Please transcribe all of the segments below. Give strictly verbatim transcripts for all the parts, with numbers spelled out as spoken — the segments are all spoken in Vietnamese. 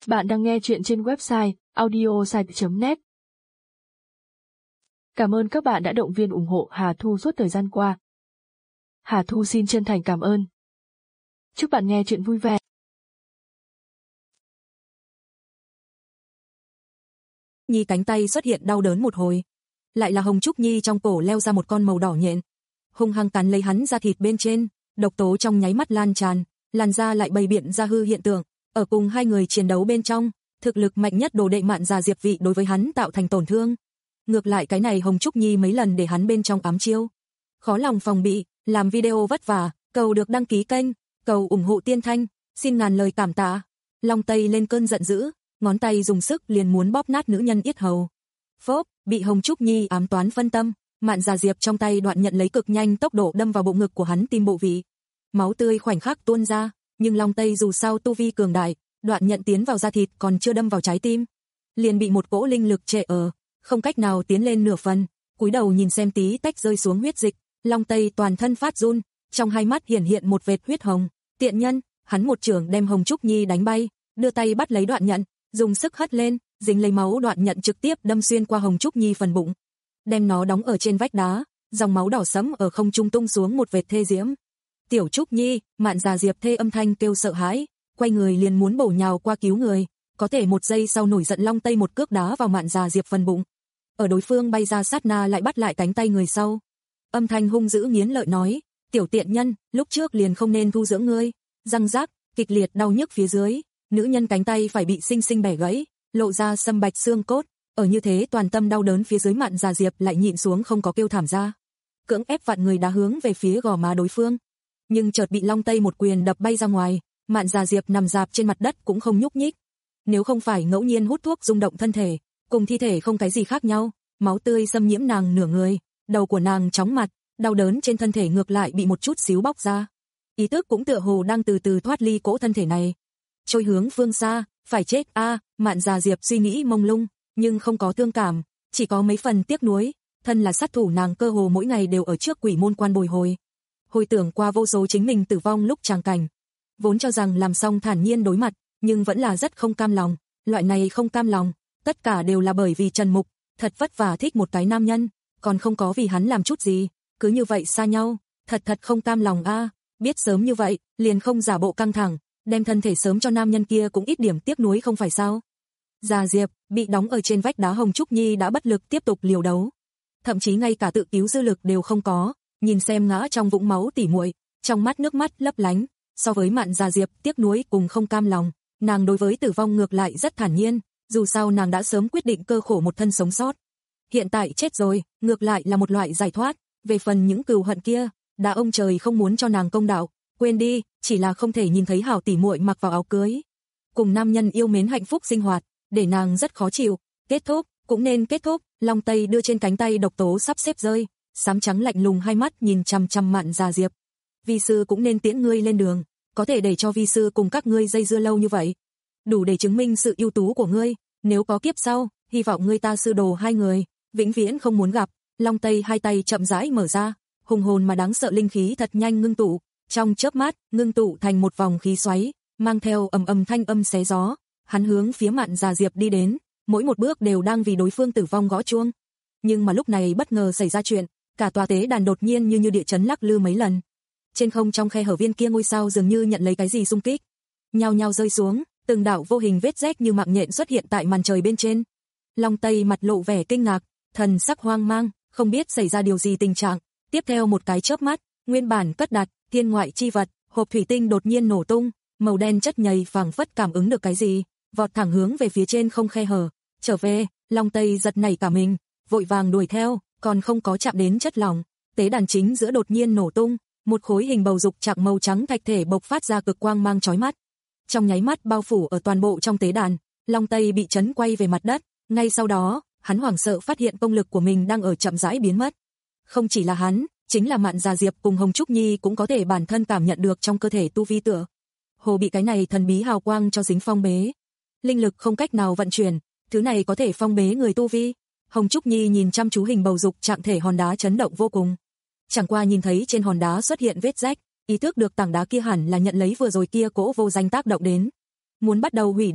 Bạn đang nghe chuyện trên website audiosite chấm net. Cảm ơn các bạn đã động viên ủng hộ Hà Thu suốt thời gian qua. Hà Thu xin chân thành cảm ơn. Chúc bạn nghe chuyện vui vẻ. Nhi cánh tay xuất hiện đau đớn một hồi. Lại là Hồng Trúc Nhi trong cổ leo ra một con màu đỏ nhện. Hung hăng cắn lấy hắn da thịt bên trên, độc tố trong nháy mắt lan tràn, làn da lại bày biện ra hư hiện tượng. Ở cùng hai người chiến đấu bên trong, thực lực mạnh nhất đồ đệ Mạn Già Diệp Vị đối với hắn tạo thành tổn thương. Ngược lại cái này Hồng Trúc Nhi mấy lần để hắn bên trong ám chiêu. Khó lòng phòng bị, làm video vất vả, cầu được đăng ký kênh, cầu ủng hộ Tiên Thanh, xin ngàn lời cảm tạ. Long Tây lên cơn giận dữ, ngón tay dùng sức liền muốn bóp nát nữ nhân yết hầu. Phốp, bị Hồng Trúc Nhi ám toán phân tâm, Mạn Già Diệp trong tay đoạn nhận lấy cực nhanh tốc độ đâm vào bộ ngực của hắn tim bộ vị. Máu tươi khoảnh khắc tuôn ra, nhưng Long Tây dù sao tu vi cường đại, đoạn nhận tiến vào da thịt còn chưa đâm vào trái tim, liền bị một cỗ linh lực trệ ở, không cách nào tiến lên nửa phần. Cúi đầu nhìn xem tí tách rơi xuống huyết dịch, Long Tây toàn thân phát run, trong hai mắt hiển hiện một vệt huyết hồng. Tiện nhân, hắn một chưởng đem Hồng Trúc Nhi đánh bay, đưa tay bắt lấy đoạn nhận, dùng sức hất lên, dính lấy máu đoạn nhận trực tiếp đâm xuyên qua Hồng Trúc Nhi phần bụng, đem nó đóng ở trên vách đá, dòng máu đỏ sẫm ở không trung tung xuống một vệt thê diễm. Tiểu Trúc Nhi, Mạn Già Diệp thê âm thanh kêu sợ hãi, quay người liền muốn bổ nhào qua cứu người, có thể một giây sau nổi giận Long Tây một cước đá vào Mạn Già Diệp phần bụng. Ở đối phương bay ra sát na lại bắt lại cánh tay người sau. Âm thanh hung dữ nghiến lợi nói, tiểu tiện nhân, lúc trước liền không nên thu dưỡng ngươi. Răng rác, kịch liệt đau nhức phía dưới, nữ nhân cánh tay phải bị sinh sinh bẻ gãy, lộ ra sâm bạch xương cốt. Ở như thế toàn tâm đau đớn phía dưới Mạn Già Diệp lại nhịn xuống không có kêu thảm ra, cưỡng ép vặn người đá hướng về phía gò má đối phương, nhưng chợt bị Long Tây một quyền đập bay ra ngoài. Mạn Già Diệp nằm rạp trên mặt đất cũng không nhúc nhích. Nếu không phải ngẫu nhiên hút thuốc rung động thân thể, cùng thi thể không cái gì khác nhau, máu tươi xâm nhiễm nàng nửa người, đầu của nàng chóng mặt, đau đớn trên thân thể ngược lại bị một chút xíu bóc ra. Ý thức cũng tựa hồ đang từ từ thoát ly cỗ thân thể này, trôi hướng phương xa, phải chết a, à, Mạn Già Diệp suy nghĩ mông lung, nhưng không có thương cảm, chỉ có mấy phần tiếc nuối, thân là sát thủ nàng cơ hồ mỗi ngày đều ở trước quỷ môn quan bồi hồi. Hồi tưởng qua vô số chính mình tử vong lúc tràng cảnh, vốn cho rằng làm xong thản nhiên đối mặt, nhưng vẫn là rất không cam lòng, loại này không cam lòng, tất cả đều là bởi vì Trần Mục, thật vất vả thích một cái nam nhân, còn không có vì hắn làm chút gì, cứ như vậy xa nhau, thật thật không cam lòng a, à, biết sớm như vậy, liền không giả bộ căng thẳng, đem thân thể sớm cho nam nhân kia cũng ít điểm tiếc nuối không phải sao? Già Diệp, bị đóng ở trên vách đá Hồng Trúc Nhi đã bất lực tiếp tục liều đấu, thậm chí ngay cả tự cứu dư lực đều không có, nhìn xem ngã trong vũng máu tỉ muội, trong mắt nước mắt lấp lánh. So với Mạn Già Diệp tiếc nuối cùng không cam lòng, nàng đối với tử vong ngược lại rất thản nhiên, dù sao nàng đã sớm quyết định cơ khổ một thân sống sót. Hiện tại chết rồi, ngược lại là một loại giải thoát, về phần những cừu hận kia, đã ông trời không muốn cho nàng công đạo, quên đi, chỉ là không thể nhìn thấy hảo tỉ muội mặc vào áo cưới, cùng nam nhân yêu mến hạnh phúc sinh hoạt, để nàng rất khó chịu. Kết thúc, cũng nên kết thúc. Long Tây đưa trên cánh tay độc tố sắp xếp rơi, xám trắng lạnh lùng hai mắt nhìn chằm chằm Mạn Già Diệp. Vi sư cũng nên tiễn ngươi lên đường, có thể để cho vi sư cùng các ngươi dây dưa lâu như vậy, đủ để chứng minh sự ưu tú của ngươi, nếu có kiếp sau, hy vọng ngươi ta sư đồ hai người vĩnh viễn không muốn gặp. Long Tây hai tay chậm rãi mở ra, hùng hồn mà đáng sợ linh khí thật nhanh ngưng tụ, trong chớp mắt, ngưng tụ thành một vòng khí xoáy, mang theo ầm ầm thanh âm xé gió, hắn hướng phía Mạn Già Diệp đi đến, mỗi một bước đều đang vì đối phương tử vong gõ chuông. Nhưng mà lúc này bất ngờ xảy ra chuyện, cả tòa tế đàn đột nhiên như như địa chấn lắc lư mấy lần. Trên không trong khe hở viên kia ngôi sao dường như nhận lấy cái gì xung kích, nhao nhao rơi xuống, từng đạo vô hình vết rách như mạng nhện xuất hiện tại màn trời bên trên. Long Tây mặt lộ vẻ kinh ngạc, thần sắc hoang mang, không biết xảy ra điều gì tình trạng. Tiếp theo một cái chớp mắt, nguyên bản cất đặt thiên ngoại chi vật, hộp thủy tinh đột nhiên nổ tung, màu đen chất nhầy phảng phất cảm ứng được cái gì, vọt thẳng hướng về phía trên không khe hở. Trở về, Long Tây giật nảy cả mình, vội vàng đuổi theo, còn không có chạm đến chất lỏng, tế đàn chính giữa đột nhiên nổ tung, một khối hình bầu dục trạng màu trắng thạch thể bộc phát ra cực quang mang chói mắt. Trong nháy mắt bao phủ ở toàn bộ trong tế đàn, Long Tây bị chấn quay về mặt đất, ngay sau đó, hắn hoảng sợ phát hiện công lực của mình đang ở chậm rãi biến mất. Không chỉ là hắn, chính là Mạn Già Diệp cùng Hồng Trúc Nhi cũng có thể bản thân cảm nhận được trong cơ thể tu vi tựa hồ bị cái này thần bí hào quang cho dính phong bế. Linh lực không cách nào vận chuyển, thứ này có thể phong bế người tu vi. Hồng Trúc Nhi nhìn chăm chú hình bầu dục trạng thể hòn đá chấn động vô cùng. Chẳng qua nhìn thấy trên hòn đá xuất hiện vết rách, ý thức được tảng đá kia hẳn là nhận lấy vừa rồi kia cỗ vô danh tác động đến, muốn bắt đầu hủy đi.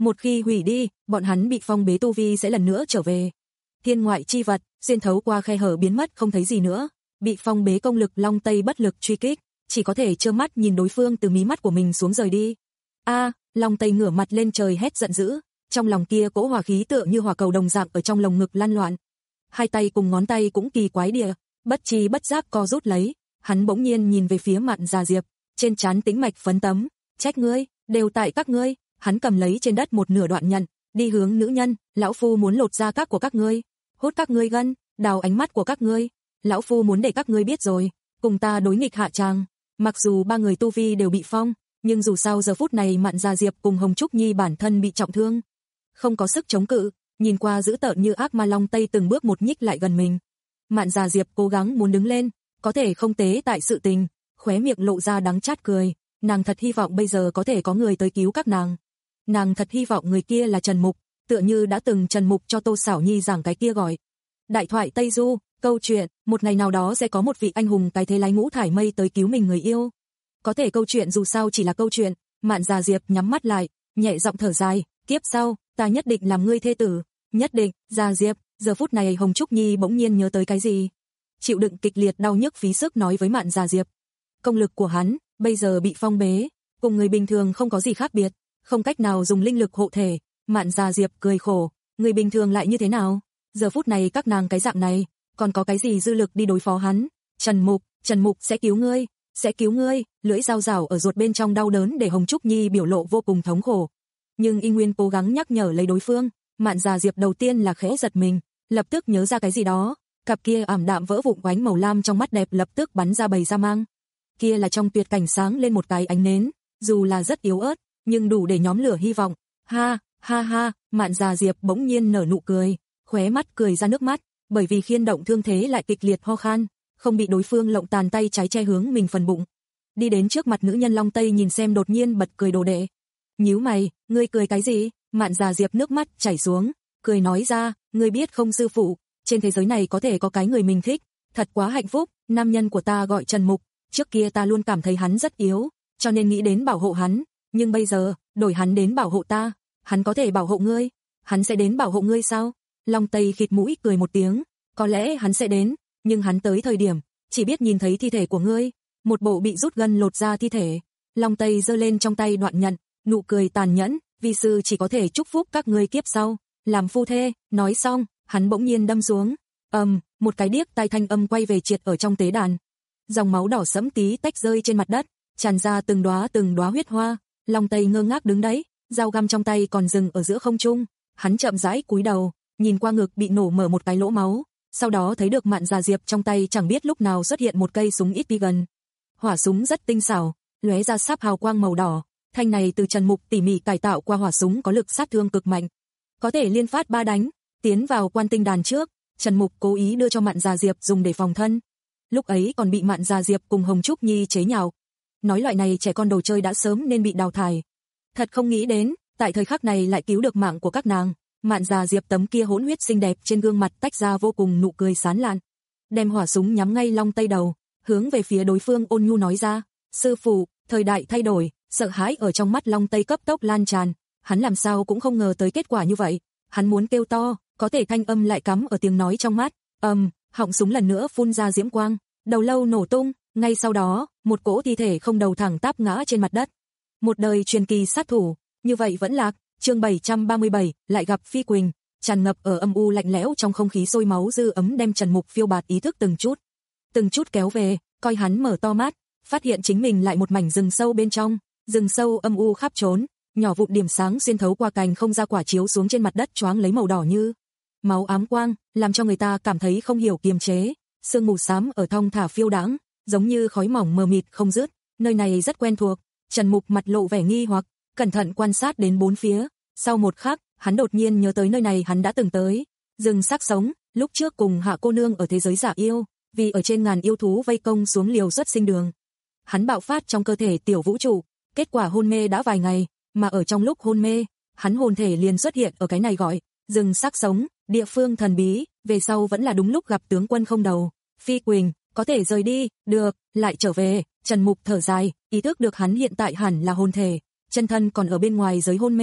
Một khi hủy đi, bọn hắn bị phong bế tu vi sẽ lần nữa trở về. Thiên ngoại chi vật, xuyên thấu qua khe hở biến mất không thấy gì nữa, bị phong bế công lực Long Tây bất lực truy kích, chỉ có thể trơ mắt nhìn đối phương từ mí mắt của mình xuống rời đi. A, Long Tây ngửa mặt lên trời hét giận dữ, trong lòng kia cỗ hỏa khí tựa như hỏa cầu đồng dạng ở trong lồng ngực lan loạn. Hai tay cùng ngón tay cũng kỳ quái địa, bất chi bất giác co rút lấy, hắn bỗng nhiên nhìn về phía Mạn Già Diệp, trên trán tĩnh mạch phấn tấm, trách ngươi, đều tại các ngươi, hắn cầm lấy trên đất một nửa đoạn nhận, đi hướng nữ nhân, lão phu muốn lột da các của các ngươi, hút các ngươi gân, đào ánh mắt của các ngươi, lão phu muốn để các ngươi biết rồi, cùng ta đối nghịch hạ tràng. Mặc dù ba người tu vi đều bị phong, nhưng dù sao giờ phút này Mạn Già Diệp cùng Hồng Trúc Nhi bản thân bị trọng thương, không có sức chống cự, nhìn qua dữ tợn như ác ma Long Tây từng bước một nhích lại gần mình. Mạn Già Diệp cố gắng muốn đứng lên, có thể không tế tại sự tình, khóe miệng lộ ra đắng chát cười, nàng thật hy vọng bây giờ có thể có người tới cứu các nàng. Nàng thật hy vọng người kia là Trần Mục, tựa như đã từng Trần Mục cho Tô Xảo Nhi giảng cái kia gọi. Đại thoại Tây Du, câu chuyện, một ngày nào đó sẽ có một vị anh hùng cái thế lái ngũ thải mây tới cứu mình người yêu. Có thể câu chuyện dù sao chỉ là câu chuyện, Mạn Già Diệp nhắm mắt lại, nhẹ giọng thở dài, kiếp sau, ta nhất định làm ngươi thê tử, nhất định. Già Diệp, giờ phút này Hồng Trúc Nhi bỗng nhiên nhớ tới cái gì. Chịu đựng kịch liệt đau nhức phí sức nói với Mạn Già Diệp. Công lực của hắn, bây giờ bị phong bế, cùng người bình thường không có gì khác biệt, không cách nào dùng linh lực hộ thể. Mạn Già Diệp cười khổ, người bình thường lại như thế nào? Giờ phút này các nàng cái dạng này, còn có cái gì dư lực đi đối phó hắn? Trần Mục, Trần Mục sẽ cứu ngươi, sẽ cứu ngươi, lưỡi dao rảo ở ruột bên trong đau đớn để Hồng Trúc Nhi biểu lộ vô cùng thống khổ. Nhưng Y Nguyên cố gắng nhắc nhở lấy đối phương, Mạn Già Diệp đầu tiên là khẽ giật mình, lập tức nhớ ra cái gì đó, cặp kia ảm đạm vỡ vụn ánh màu lam trong mắt đẹp lập tức bắn ra bầy ra mang. Kia là trong tuyệt cảnh sáng lên một cái ánh nến, dù là rất yếu ớt, nhưng đủ để nhóm lửa hy vọng. Ha, ha ha, Mạn Già Diệp bỗng nhiên nở nụ cười, khóe mắt cười ra nước mắt, bởi vì khiên động thương thế lại kịch liệt ho khan, không bị đối phương lộng tàn tay trái che hướng mình phần bụng. Đi đến trước mặt nữ nhân Long Tây nhìn xem đột nhiên bật cười đồ đệ. Nhíu mày, ngươi cười cái gì? Mạn Già Diệp nước mắt chảy xuống, cười nói ra, ngươi biết không sư phụ, trên thế giới này có thể có cái người mình thích, thật quá hạnh phúc, nam nhân của ta gọi Trần Mục, trước kia ta luôn cảm thấy hắn rất yếu, cho nên nghĩ đến bảo hộ hắn, nhưng bây giờ, đổi hắn đến bảo hộ ta, hắn có thể bảo hộ ngươi, hắn sẽ đến bảo hộ ngươi sao? Long Tây khịt mũi cười một tiếng, có lẽ hắn sẽ đến, nhưng hắn tới thời điểm, chỉ biết nhìn thấy thi thể của ngươi, một bộ bị rút gân lột ra thi thể. Long Tây giơ lên trong tay đoạn nhận, nụ cười tàn nhẫn, vi sư chỉ có thể chúc phúc các ngươi kiếp sau, làm phu thê. Nói xong, hắn bỗng nhiên đâm xuống, ầm, um, một cái điếc tai thanh âm quay về triệt ở trong tế đàn. Dòng máu đỏ sẫm tí tách rơi trên mặt đất, tràn ra từng đóa từng đóa huyết hoa. Long Tây ngơ ngác đứng đấy, dao găm trong tay còn dừng ở giữa không trung, hắn chậm rãi cúi đầu, nhìn qua ngực bị nổ mở một cái lỗ máu, sau đó thấy được Mạn Già Diệp trong tay chẳng biết lúc nào xuất hiện một cây súng ít pi gần. Hỏa súng rất tinh xảo, lóe ra sáp hào quang màu đỏ, thanh này từ Trần Mục tỉ mỉ cải tạo qua hỏa súng có lực sát thương cực mạnh, có thể liên phát ba đánh, tiến vào quan tinh đàn trước, Trần Mục cố ý đưa cho Mạn Già Diệp dùng để phòng thân. Lúc ấy còn bị Mạn Già Diệp cùng Hồng Trúc Nhi chế nhạo, nói loại này trẻ con đồ chơi đã sớm nên bị đào thải. Thật không nghĩ đến, tại thời khắc này lại cứu được mạng của các nàng. Mạn Già Diệp tấm kia hỗn huyết xinh đẹp trên gương mặt tách ra vô cùng nụ cười sán lạn, đem hỏa súng nhắm ngay Long Tây đầu, hướng về phía đối phương ôn nhu nói ra, sư phụ, thời đại thay đổi. Sợ hãi ở trong mắt Long Tây cấp tốc lan tràn, hắn làm sao cũng không ngờ tới kết quả như vậy, hắn muốn kêu to, có thể thanh âm lại cắm ở tiếng nói trong mắt. Ầm, um, họng súng lần nữa phun ra diễm quang, đầu lâu nổ tung, ngay sau đó, một cỗ thi thể không đầu thẳng tắp ngã trên mặt đất. Một đời truyền kỳ sát thủ, như vậy vẫn lạc. Chương bảy trăm ba mươi bảy, lại gặp Phi Quỳnh, tràn ngập ở âm u lạnh lẽo trong không khí sôi máu dư ấm đem Trần Mục phiêu bạt ý thức từng chút, từng chút kéo về, coi hắn mở to mắt, phát hiện chính mình lại một mảnh rừng sâu bên trong, rừng sâu âm u khắp trốn, nhỏ vụn điểm sáng xuyên thấu qua cành không ra quả chiếu xuống trên mặt đất choáng lấy màu đỏ như máu ám quang, làm cho người ta cảm thấy không hiểu kiềm chế, sương mù xám ở thong thả phiêu đãng, giống như khói mỏng mờ mịt không dứt, nơi này rất quen thuộc. Trần Mục mặt lộ vẻ nghi hoặc, cẩn thận quan sát đến bốn phía, sau một khắc, hắn đột nhiên nhớ tới nơi này hắn đã từng tới, rừng xác sống, lúc trước cùng Hạ cô nương ở thế giới giả yêu, vì ở trên ngàn yêu thú vây công xuống liều xuất sinh đường. Hắn bạo phát trong cơ thể tiểu vũ trụ, kết quả hôn mê đã vài ngày, mà ở trong lúc hôn mê, hắn hồn thể liền xuất hiện ở cái này gọi rừng xác sống, địa phương thần bí, về sau vẫn là đúng lúc gặp tướng quân không đầu. Phi Quỳnh, có thể rời đi, được, lại trở về. Trần Mục thở dài, ý thức được hắn hiện tại hẳn là hồn thể, chân thân còn ở bên ngoài giới hôn mê,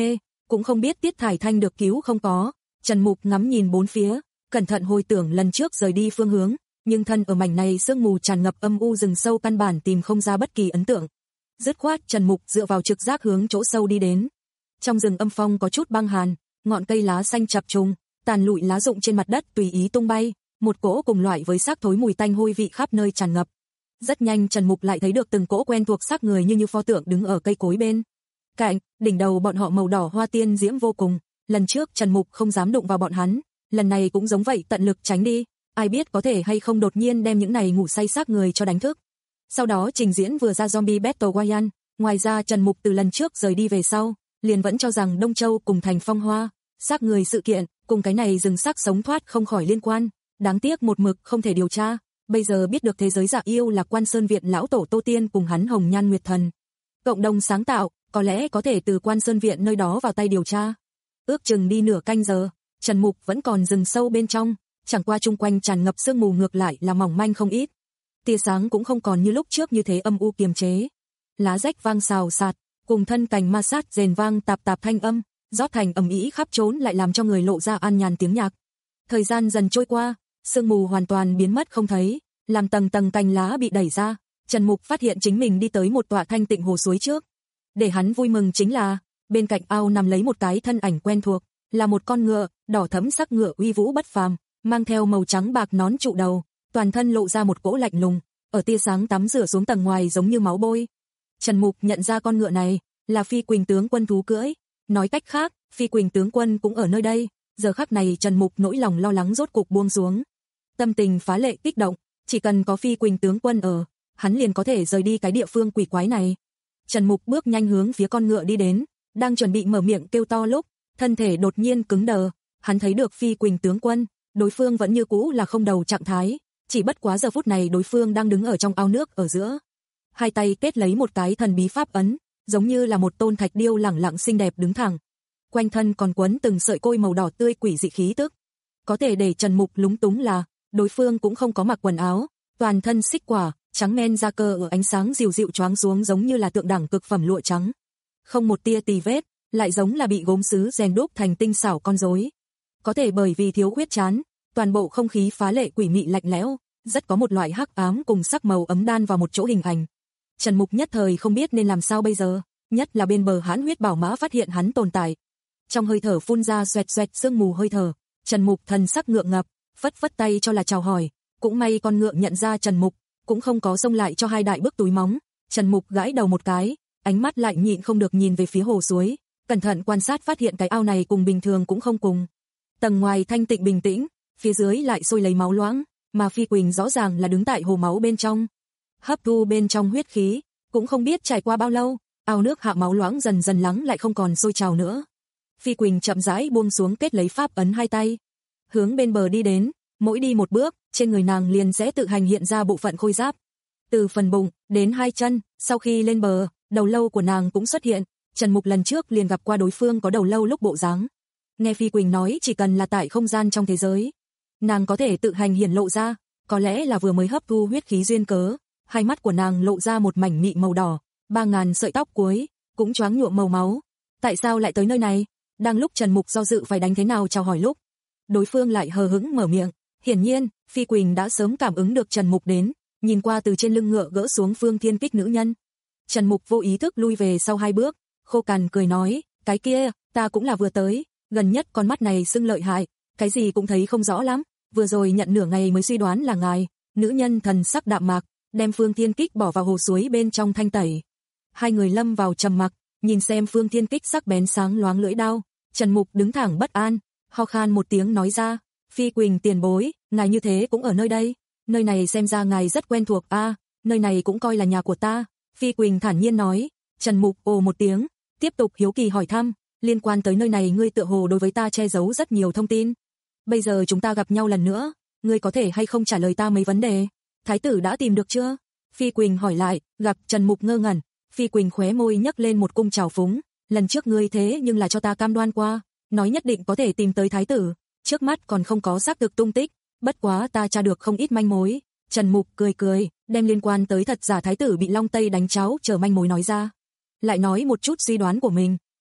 cũng không biết Tiết Thải Thanh được cứu không có. Trần Mục ngắm nhìn bốn phía, cẩn thận hồi tưởng lần trước rời đi phương hướng, nhưng thân ở mảnh này sương mù tràn ngập âm u rừng sâu căn bản tìm không ra bất kỳ ấn tượng. Dứt khoát Trần Mục dựa vào trực giác hướng chỗ sâu đi đến. Trong rừng âm phong có chút băng hàn, ngọn cây lá xanh chập trùng, tàn lụi lá rụng trên mặt đất tùy ý tung bay, một cỗ cùng loại với xác thối mùi tanh hôi vị khắp nơi tràn ngập. Rất nhanh Trần Mục lại thấy được từng cỗ quen thuộc xác người như như pho tượng đứng ở cây cối bên cạnh, đỉnh đầu bọn họ màu đỏ hoa tiên diễm vô cùng. Lần trước Trần Mục không dám đụng vào bọn hắn, lần này cũng giống vậy, tận lực tránh đi, ai biết có thể hay không đột nhiên đem những này ngủ say xác người cho đánh thức. Sau đó trình diễn vừa ra Zombie Battle Royale, ngoài ra Trần Mục từ lần trước rời đi về sau, liền vẫn cho rằng Đông Châu cùng thành Phong Hoa, xác người sự kiện, cùng cái này rừng xác sống thoát không khỏi liên quan, đáng tiếc một mực không thể điều tra, bây giờ biết được thế giới dạ yêu là Quan Sơn Viện lão tổ Tô Tiên cùng hắn Hồng Nhan Nguyệt Thần cộng đồng sáng tạo, có lẽ có thể từ Quan Sơn Viện nơi đó vào tay điều tra. Ước chừng đi nửa canh giờ, Trần Mục vẫn còn rừng sâu bên trong, chẳng qua chung quanh tràn ngập sương mù ngược lại là mỏng manh không ít. Tia sáng cũng không còn như lúc trước như thế âm u kiềm chế. Lá rách vang xào xạc, cùng thân cành ma sát rền vang tạp tạp thanh âm, rót thành ầm ĩ khắp trốn lại làm cho người lộ ra an nhàn tiếng nhạc. Thời gian dần trôi qua, sương mù hoàn toàn biến mất không thấy, làm tầng tầng cành lá bị đẩy ra, Trần Mục phát hiện chính mình đi tới một tọa thanh tịnh hồ suối trước. Để hắn vui mừng chính là, bên cạnh ao nằm lấy một cái thân ảnh quen thuộc, là một con ngựa, đỏ thẫm sắc ngựa uy vũ bất phàm, mang theo màu trắng bạc nón trụ đầu, toàn thân lộ ra một cỗ lạnh lùng, ở tia sáng tắm rửa xuống tầng ngoài giống như máu bôi. Trần Mục nhận ra con ngựa này là Phi Quỳnh tướng quân thú cưỡi, nói cách khác, Phi Quỳnh tướng quân cũng ở nơi đây. Giờ khắc này Trần Mục nỗi lòng lo lắng rốt cục buông xuống, tâm tình phá lệ kích động, chỉ cần có Phi Quỳnh tướng quân ở, hắn liền có thể rời đi cái địa phương quỷ quái này. Trần Mục bước nhanh hướng phía con ngựa đi đến, đang chuẩn bị mở miệng kêu to lúc, thân thể đột nhiên cứng đờ, hắn thấy được Phi Quỳnh tướng quân, đối phương vẫn như cũ là không đầu trạng thái, chỉ bất quá giờ phút này đối phương đang đứng ở trong ao nước ở giữa, hai tay kết lấy một cái thần bí pháp ấn, giống như là một tôn thạch điêu lẳng lặng xinh đẹp đứng thẳng. Quanh thân còn quấn từng sợi côi màu đỏ tươi quỷ dị khí tức. Có thể để Trần Mục lúng túng là, đối phương cũng không có mặc quần áo, toàn thân xích quả, trắng men da cơ ở ánh sáng dịu dịu choáng xuống giống như là tượng đẳng cực phẩm lụa trắng. Không một tia tì vết, lại giống là bị gốm sứ rèn đúc thành tinh xảo con rối. Có thể bởi vì thiếu khuyết chán, toàn bộ không khí phá lệ quỷ mị lạnh lẽo, rất có một loại hắc ám cùng sắc màu ấm đan vào một chỗ hình ảnh. Trần Mục nhất thời không biết nên làm sao bây giờ, nhất là bên bờ hãn huyết bảo mã phát hiện hắn tồn tại. Trong hơi thở phun ra xoẹt xoẹt sương mù hơi thở, Trần Mục thần sắc ngượng ngập, phất phất tay cho là chào hỏi, cũng may con ngựa nhận ra Trần Mục, cũng không có xông lại cho hai đại bước túi móng. Trần Mục gãi đầu một cái, ánh mắt lại nhịn không được nhìn về phía hồ suối, cẩn thận quan sát phát hiện cái ao này cùng bình thường cũng không cùng. Tầng ngoài thanh tịnh bình tĩnh, phía dưới lại sôi lấy máu loãng, mà Phi Quỳnh rõ ràng là đứng tại hồ máu bên trong, hấp thu bên trong huyết khí, cũng không biết trải qua bao lâu, ao nước hạ máu loãng dần dần lắng lại không còn sôi trào nữa. Phi Quỳnh chậm rãi buông xuống kết lấy pháp ấn hai tay, hướng bên bờ đi đến, mỗi đi một bước, trên người nàng liền sẽ tự hành hiện ra bộ phận khôi giáp. Từ phần bụng đến hai chân, sau khi lên bờ, đầu lâu của nàng cũng xuất hiện, Trần Mục lần trước liền gặp qua đối phương có đầu lâu lúc bộ dáng. Nghe Phi Quỳnh nói chỉ cần là tại không gian trong thế giới, nàng có thể tự hành hiển lộ ra, có lẽ là vừa mới hấp thu huyết khí duyên cớ, hai mắt của nàng lộ ra một mảnh mị màu đỏ, ba ngàn sợi tóc cuối cũng choáng nhuộm màu máu. Tại sao lại tới nơi này? Đang lúc Trần Mục do dự phải đánh thế nào chào hỏi lúc, đối phương lại hờ hững mở miệng. Hiển nhiên, Phi Quỳnh đã sớm cảm ứng được Trần Mục đến, nhìn qua từ trên lưng ngựa gỡ xuống Phương Thiên Kích nữ nhân. Trần Mục vô ý thức lui về sau hai bước, khô cằn cười nói, cái kia, ta cũng là vừa tới, gần nhất con mắt này sưng lợi hại, cái gì cũng thấy không rõ lắm, vừa rồi nhận nửa ngày mới suy đoán là ngài. Nữ nhân thần sắc đạm mạc, đem Phương Thiên Kích bỏ vào hồ suối bên trong thanh tẩy. Hai người lâm vào trầm mặc, nhìn xem Phương Thiên Kích sắc bén sáng loáng lưỡi đao. Trần Mục đứng thẳng bất an, ho khan một tiếng nói ra, Phi Quỳnh tiền bối, ngài như thế cũng ở nơi đây, nơi này xem ra ngài rất quen thuộc a, à, nơi này cũng coi là nhà của ta. Phi Quỳnh thản nhiên nói. Trần Mục ồ một tiếng, tiếp tục hiếu kỳ hỏi thăm, liên quan tới nơi này ngươi tựa hồ đối với ta che giấu rất nhiều thông tin. Bây giờ chúng ta gặp nhau lần nữa, ngươi có thể hay không trả lời ta mấy vấn đề? Thái tử đã tìm được chưa? Phi Quỳnh hỏi lại, gặp Trần Mục ngơ ngẩn, Phi Quỳnh khóe môi nhấc lên một cung trào phúng, lần trước ngươi thế nhưng là cho ta cam đoan qua, nói nhất định có thể tìm tới thái tử, trước mắt còn không có xác thực tung tích, bất quá ta tra được không ít manh mối. Trần Mục cười cười, đem liên quan tới thật giả thái tử bị Long Tây đánh cháo chờ manh mối nói ra, lại nói một chút suy đoán của mình,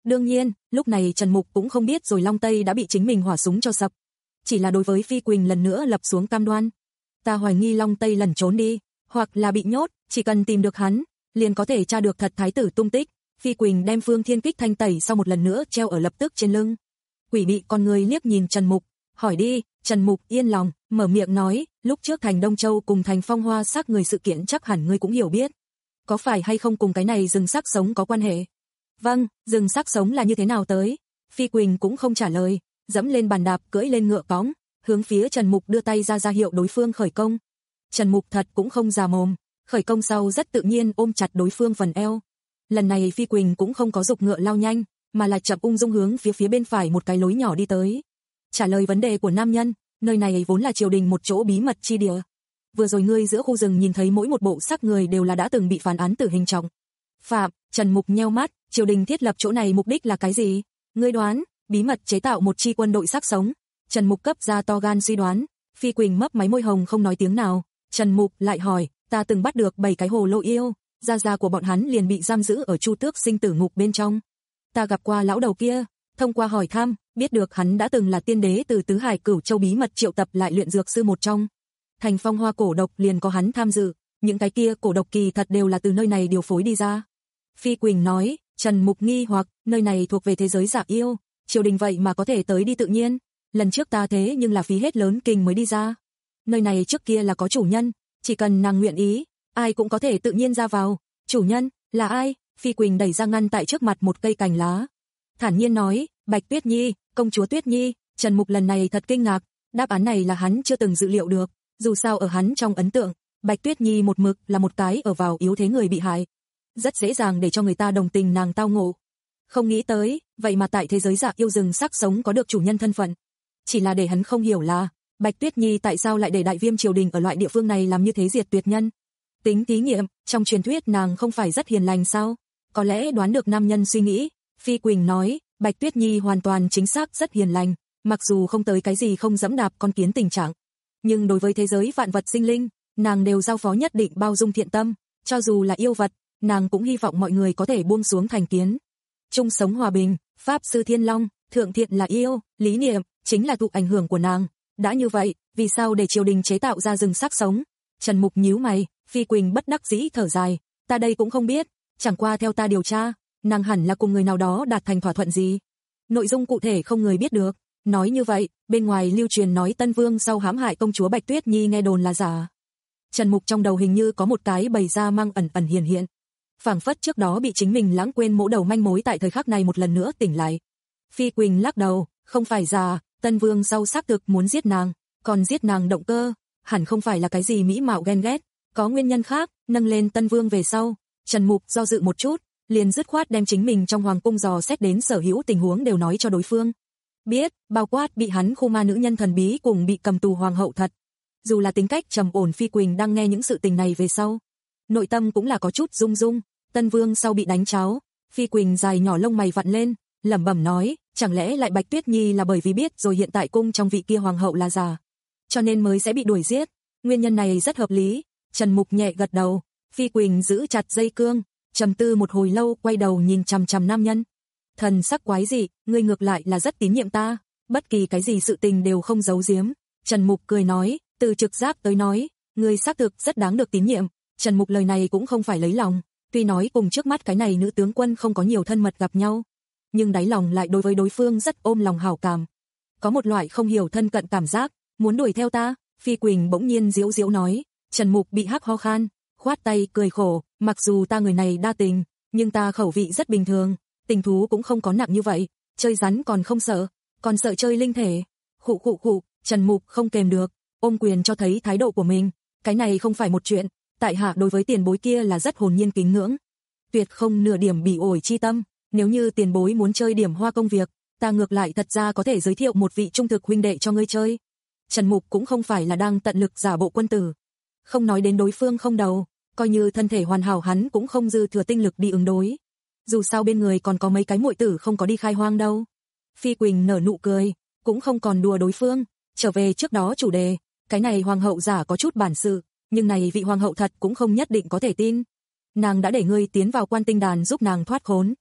Đương nhiên, lúc này Trần Mục cũng không biết rồi Long Tây đã bị chính mình hỏa súng cho sập. Chỉ là đối với Phi Quỳnh lần nữa lập xuống cam đoan. Ta hoài nghi Long Tây lẩn trốn đi, hoặc là bị nhốt, chỉ cần tìm được hắn, liền có thể tra được thật thái tử tung tích. Phi Quỳnh đem Phương Thiên Kích thanh tẩy sau một lần nữa treo ở lập tức trên lưng. Quỷ bị con người liếc nhìn Trần Mục, hỏi đi. Trần Mục yên lòng, mở miệng nói, lúc trước thành Đông Châu cùng thành Phong Hoa xác người sự kiện chắc hẳn ngươi cũng hiểu biết. Có phải hay không cùng cái này rừng xác sống có quan hệ? Vâng, rừng xác sống là như thế nào tới? Phi Quỳnh cũng không trả lời, dẫm lên bàn đạp cưỡi lên ngựa cõng, hướng phía Trần Mục đưa tay ra ra hiệu đối phương khởi công. Trần Mục thật cũng không già mồm, khởi công sau rất tự nhiên ôm chặt đối phương phần eo. Lần này Phi Quỳnh cũng không có dục ngựa lao nhanh, mà là chậm ung dung hướng phía phía bên phải một cái lối nhỏ đi tới. Trả lời vấn đề của nam nhân, nơi này vốn là triều đình một chỗ bí mật chi địa. Vừa rồi ngươi giữa khu rừng nhìn thấy mỗi một bộ xác người đều là đã từng bị phán án tử hình trọng phạm. Trần Mục nheo mắt, triều đình thiết lập chỗ này mục đích là cái gì? Ngươi đoán, bí mật chế tạo một chi quân đội xác sống. Trần Mục cấp ra to gan suy đoán. Phi Quỳnh mấp máy môi hồng không nói tiếng nào. Trần Mục lại hỏi, ta từng bắt được bảy cái hồ lô yêu, gia gia của bọn hắn liền bị giam giữ ở Chu Tước sinh tử ngục bên trong. Ta gặp qua lão đầu kia, thông qua hỏi thăm, biết được hắn đã từng là tiên đế từ Tứ Hải Cửu Châu bí mật triệu tập lại luyện dược sư một trong. Thành Phong Hoa cổ độc liền có hắn tham dự, những cái kia cổ độc kỳ thật đều là từ nơi này điều phối đi ra. Phi Quỳnh nói. Trần Mục nghi hoặc, nơi này thuộc về thế giới giả yêu, triều đình vậy mà có thể tới đi tự nhiên. Lần trước ta thế nhưng là phí hết lớn kinh mới đi ra. Nơi này trước kia là có chủ nhân, chỉ cần nàng nguyện ý, ai cũng có thể tự nhiên ra vào. Chủ nhân, là ai? Phi Quỳnh đẩy ra ngăn tại trước mặt một cây cành lá. Thản nhiên nói, Bạch Tuyết Nhi, công chúa Tuyết Nhi. Trần Mục lần này thật kinh ngạc, đáp án này là hắn chưa từng dự liệu được. Dù sao ở hắn trong ấn tượng, Bạch Tuyết Nhi một mực là một cái ở vào yếu thế người bị hại. Rất dễ dàng để cho người ta đồng tình nàng tao ngộ. Không nghĩ tới, vậy mà tại thế giới giả yêu rừng xác sống có được chủ nhân thân phận. Chỉ là để hắn không hiểu là, Bạch Tuyết Nhi tại sao lại để đại viêm triều đình ở loại địa phương này làm như thế diệt tuyệt nhân. Tính thí nghiệm, trong truyền thuyết nàng không phải rất hiền lành sao? Có lẽ đoán được nam nhân suy nghĩ. Phi Quỳnh nói, Bạch Tuyết Nhi hoàn toàn chính xác rất hiền lành, mặc dù không tới cái gì không dẫm đạp con kiến tình trạng. Nhưng đối với thế giới vạn vật sinh linh, nàng đều giao phó nhất định bao dung thiện tâm, cho dù là yêu vật, nàng cũng hy vọng mọi người có thể buông xuống thành kiến. Chung sống hòa bình, Pháp Sư Thiên Long, thượng thiện là yêu, lý niệm, chính là thụ ảnh hưởng của nàng. Đã như vậy, vì sao để triều đình chế tạo ra rừng xác sống? Trần Mục nhíu mày. Phi Quỳnh bất đắc dĩ thở dài, ta đây cũng không biết, chẳng qua theo ta điều tra, nàng hẳn là cùng người nào đó đạt thành thỏa thuận gì. Nội dung cụ thể không người biết được. Nói như vậy, bên ngoài lưu truyền nói Tân Vương sau hãm hại công chúa Bạch Tuyết Nhi nghe đồn là giả. Trần Mục trong đầu hình như có một cái bày ra mang ẩn ẩn hiển hiện. Phảng phất trước đó bị chính mình lãng quên mỗ đầu manh mối tại thời khắc này một lần nữa tỉnh lại. Phi Quỳnh lắc đầu, không phải giả, Tân Vương sau xác thực muốn giết nàng, còn giết nàng động cơ, hẳn không phải là cái gì mỹ mạo ghen ghét, có nguyên nhân khác. Nâng lên Tân Vương về sau, Trần Mục do dự một chút, liền dứt khoát đem chính mình trong hoàng cung dò xét đến sở hữu tình huống đều nói cho đối phương. Biết, bao quát bị hắn khu ma nữ nhân thần bí cùng bị cầm tù hoàng hậu thật. Dù là tính cách trầm ổn Phi Quỳnh đang nghe những sự tình này về sau, nội tâm cũng là có chút rung rung. Tân Vương sau bị đánh cháo, Phi Quỳnh dài nhỏ lông mày vặn lên, lẩm bẩm nói, chẳng lẽ lại Bạch Tuyết Nhi là bởi vì biết rồi hiện tại cung trong vị kia hoàng hậu là giả, cho nên mới sẽ bị đuổi giết. Nguyên nhân này rất hợp lý. Trần Mục nhẹ gật đầu. Phi Quỳnh giữ chặt dây cương, trầm tư một hồi lâu, quay đầu nhìn chằm chằm nam nhân. Thần sắc quái dị, ngươi ngược lại là rất tín nhiệm ta, bất kỳ cái gì sự tình đều không giấu giếm. Trần Mục cười nói, từ trực giác tới nói, ngươi xác thực rất đáng được tín nhiệm. Trần Mục lời này cũng không phải lấy lòng, tuy nói cùng trước mắt cái này nữ tướng quân không có nhiều thân mật gặp nhau, nhưng đáy lòng lại đối với đối phương rất ôm lòng hảo cảm. Có một loại không hiểu thân cận cảm giác, muốn đuổi theo ta. Phi Quỳnh bỗng nhiên giễu giễu nói. Trần Mục bị hắc ho khan, khoát tay cười khổ, mặc dù ta người này đa tình, nhưng ta khẩu vị rất bình thường, tình thú cũng không có nặng như vậy, chơi rắn còn không sợ, còn sợ chơi linh thể. Khụ khụ khụ, Trần Mục không kềm được, ôm quyền cho thấy thái độ của mình, cái này không phải một chuyện, tại hạ đối với tiền bối kia là rất hồn nhiên kính ngưỡng, tuyệt không nửa điểm bỉ ổi chi tâm, nếu như tiền bối muốn chơi điểm hoa công việc, ta ngược lại thật ra có thể giới thiệu một vị trung thực huynh đệ cho ngươi chơi. Trần Mục cũng không phải là đang tận lực giả bộ quân tử. Không nói đến đối phương không đầu, coi như thân thể hoàn hảo hắn cũng không dư thừa tinh lực đi ứng đối. Dù sao bên người còn có mấy cái muội tử không có đi khai hoang đâu. Phi Quỳnh nở nụ cười, cũng không còn đùa đối phương, trở về trước đó chủ đề, cái này hoàng hậu giả có chút bản sự, nhưng này vị hoàng hậu thật cũng không nhất định có thể tin. Nàng đã để ngươi tiến vào Quan Tinh Đàn giúp nàng thoát khốn.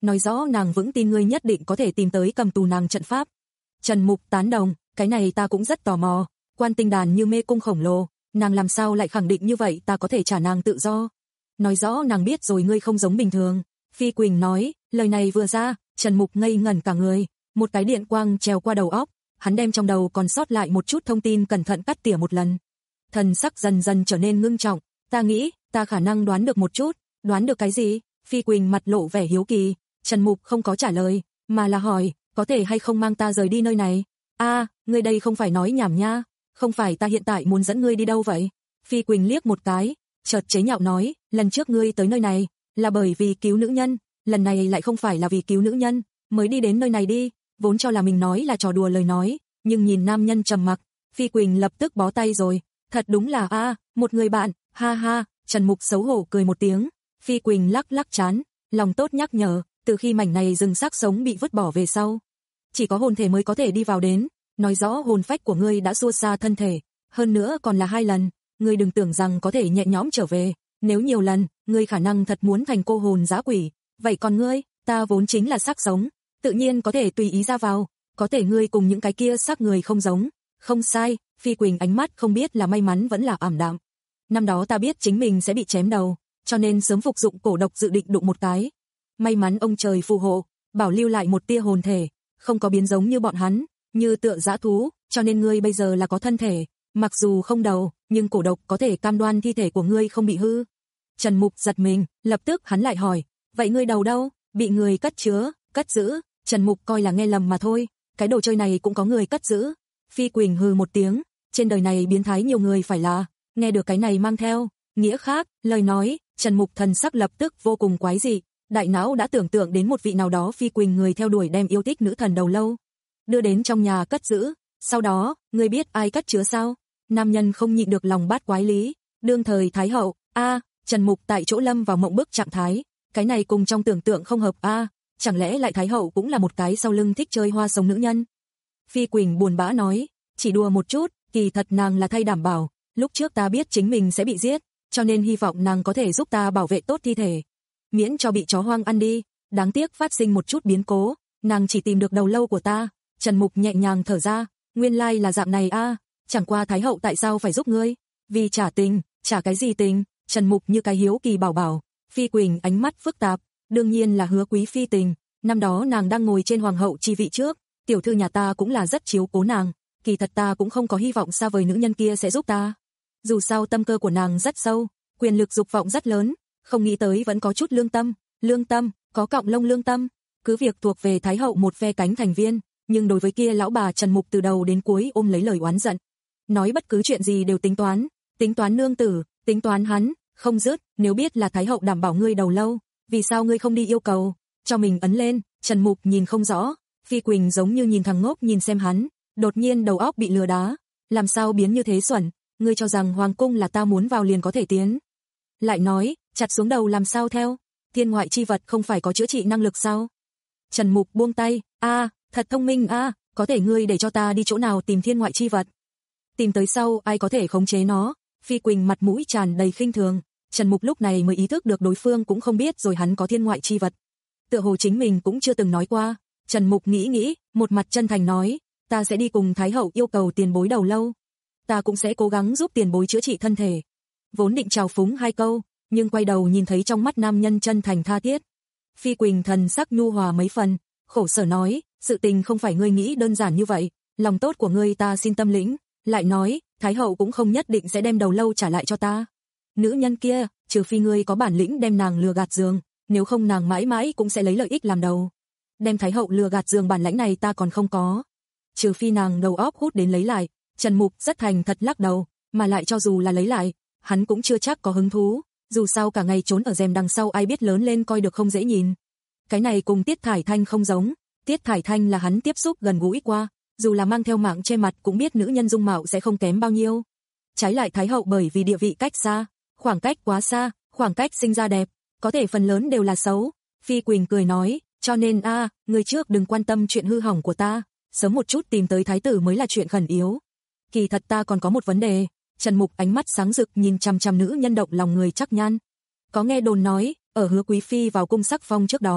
nói rõ nàng vững tin ngươi nhất định có thể tìm tới cầm tù nàng trận pháp. Trần Mục tán đồng, cái này ta cũng rất tò mò, Quan Tinh đàn như mê cung khổng lồ, nàng làm sao lại khẳng định như vậy ta có thể trả nàng tự do. Nói rõ nàng biết rồi ngươi không giống bình thường. Phi Quỳnh nói, lời này vừa ra, Trần Mục ngây ngẩn cả người, một cái điện quang trèo qua đầu óc, hắn đem trong đầu còn sót lại một chút thông tin cẩn thận cắt tỉa một lần. Thần sắc dần dần trở nên ngưng trọng, ta nghĩ, ta khả năng đoán được một chút, đoán được cái gì? Phi Quỳnh mặt lộ vẻ hiếu kỳ, Trần Mục không có trả lời, mà là hỏi, có thể hay không mang ta rời đi nơi này? A, à, ngươi đây không phải nói nhảm nha, không phải ta hiện tại muốn dẫn ngươi đi đâu vậy? Phi Quỳnh liếc một cái, chợt chế nhạo nói, lần trước ngươi tới nơi này, là bởi vì cứu nữ nhân, lần này lại không phải là vì cứu nữ nhân, mới đi đến nơi này đi, vốn cho là mình nói là trò đùa lời nói, nhưng nhìn nam nhân trầm mặc, Phi Quỳnh lập tức bó tay rồi, thật đúng là a, à, một người bạn, ha ha, Trần Mục xấu hổ cười một tiếng, Phi Quỳnh lắc lắc trán, lòng tốt nhắc nhở, từ khi mảnh này rừng xác sống bị vứt bỏ về sau, chỉ có hồn thể mới có thể đi vào đến, nói rõ hồn phách của ngươi đã xua xa thân thể, hơn nữa còn là hai lần, ngươi đừng tưởng rằng có thể nhẹ nhõm trở về, nếu nhiều lần, ngươi khả năng thật muốn thành cô hồn dã quỷ, vậy còn ngươi, ta vốn chính là xác sống, tự nhiên có thể tùy ý ra vào, có thể ngươi cùng những cái kia xác người không giống, không sai, Phi Quỳnh ánh mắt không biết là may mắn vẫn là ảm đạm. Năm đó ta biết chính mình sẽ bị chém đầu, cho nên sớm phục dụng cổ độc dự định đụng một cái. May mắn ông trời phù hộ, bảo lưu lại một tia hồn thể, không có biến giống như bọn hắn, như tựa dã thú, cho nên ngươi bây giờ là có thân thể, mặc dù không đầu, nhưng cổ độc có thể cam đoan thi thể của ngươi không bị hư. Trần Mục giật mình, lập tức hắn lại hỏi, vậy ngươi đầu đâu? Bị người cất chứa, cất giữ? Trần Mục coi là nghe lầm mà thôi, cái đồ chơi này cũng có người cất giữ. Phi Quỳnh hừ một tiếng, trên đời này biến thái nhiều người phải là, nghe được cái này mang theo nghĩa khác, lời nói, Trần Mục thần sắc lập tức vô cùng quái dị, đại não đã tưởng tượng đến một vị nào đó Phi Quỳnh người theo đuổi đem yêu thích nữ thần đầu lâu, đưa đến trong nhà cất giữ, sau đó, ngươi biết ai cất chứa sao? Nam nhân không nhịn được lòng bát quái lý, đương thời Thái hậu, a, à, Trần Mục tại chỗ lâm vào mộng bức trạng thái, cái này cùng trong tưởng tượng không hợp a, à, chẳng lẽ lại Thái hậu cũng là một cái sau lưng thích chơi hoa sống nữ nhân? Phi Quỳnh buồn bã nói, chỉ đùa một chút, kỳ thật nàng là thay đảm bảo, lúc trước ta biết chính mình sẽ bị giết, cho nên hy vọng nàng có thể giúp ta bảo vệ tốt thi thể, miễn cho bị chó hoang ăn đi, đáng tiếc phát sinh một chút biến cố, nàng chỉ tìm được đầu lâu của ta. Trần Mục nhẹ nhàng thở ra, nguyên lai là dạng này a, à, chẳng qua Thái hậu tại sao phải giúp ngươi? Vì trả tình, trả cái gì tình? Trần Mục như cái hiếu kỳ bảo bảo, Phi Quỳnh ánh mắt phức tạp, đương nhiên là Hứa Quý phi tình, năm đó nàng đang ngồi trên hoàng hậu chi vị trước, tiểu thư nhà ta cũng là rất chiếu cố nàng, kỳ thật ta cũng không có hy vọng xa vời nữ nhân kia sẽ giúp ta. Dù sao tâm cơ của nàng rất sâu, quyền lực dục vọng rất lớn, không nghĩ tới vẫn có chút lương tâm, lương tâm, có cọng lông lương tâm, cứ việc thuộc về Thái hậu một phe cánh thành viên, nhưng đối với kia lão bà Trần Mục từ đầu đến cuối ôm lấy lời oán giận, nói bất cứ chuyện gì đều tính toán, tính toán nương tử, tính toán hắn, không dứt, nếu biết là Thái hậu đảm bảo ngươi đầu lâu, vì sao ngươi không đi yêu cầu, cho mình ấn lên. Trần Mục nhìn không rõ, Phi Quỳnh giống như nhìn thằng ngốc nhìn xem hắn, đột nhiên đầu óc bị lừa đá, làm sao biến như thế xuẩn, ngươi cho rằng hoàng cung là ta muốn vào liền có thể tiến? Lại nói, chặt xuống đầu làm sao theo, thiên ngoại chi vật không phải có chữa trị năng lực sao? Trần Mục buông tay, a, à, thật thông minh a, à, có thể ngươi để cho ta đi chỗ nào tìm thiên ngoại chi vật? Tìm tới sau ai có thể khống chế nó? Phi Quỳnh mặt mũi tràn đầy khinh thường, Trần Mục lúc này mới ý thức được đối phương cũng không biết rồi hắn có thiên ngoại chi vật. Tựa hồ chính mình cũng chưa từng nói qua, Trần Mục nghĩ nghĩ, một mặt chân thành nói, ta sẽ đi cùng Thái hậu yêu cầu tiền bối đầu lâu. Ta cũng sẽ cố gắng giúp tiền bối chữa trị thân thể. Vốn định chào phúng hai câu, nhưng quay đầu nhìn thấy trong mắt nam nhân chân thành tha thiết. Phi Quỳnh thần sắc nhu hòa mấy phần, khổ sở nói, sự tình không phải ngươi nghĩ đơn giản như vậy, lòng tốt của ngươi ta xin tâm lĩnh, lại nói, Thái hậu cũng không nhất định sẽ đem đầu lâu trả lại cho ta. Nữ nhân kia, trừ phi ngươi có bản lĩnh đem nàng lừa gạt giường, nếu không nàng mãi mãi cũng sẽ lấy lợi ích làm đầu. Đem Thái hậu lừa gạt giường bản lãnh này ta còn không có. Trừ phi nàng đầu óc hút đến lấy lại. Trần Mục rất thành thật lắc đầu, mà lại cho dù là lấy lại, hắn cũng chưa chắc có hứng thú, dù sao cả ngày trốn ở rèm đằng sau ai biết lớn lên coi được không dễ nhìn. Cái này cùng Tiết Thải Thanh không giống, Tiết Thải Thanh là hắn tiếp xúc gần gũi qua, dù là mang theo mạng che mặt cũng biết nữ nhân dung mạo sẽ không kém bao nhiêu. Trái lại Thái hậu bởi vì địa vị cách xa, khoảng cách quá xa, khoảng cách sinh ra đẹp, có thể phần lớn đều là xấu. Phi Quỳnh cười nói, cho nên a, à, người trước đừng quan tâm chuyện hư hỏng của ta, sớm một chút tìm tới thái tử mới là chuyện khẩn yếu. Kỳ thật ta còn có một vấn đề. Trần Mục ánh mắt sáng rực nhìn chằm chằm nữ nhân động lòng người chắc nhan. Có nghe đồn nói, ở Hứa Quý phi vào cung sắc phong trước đó,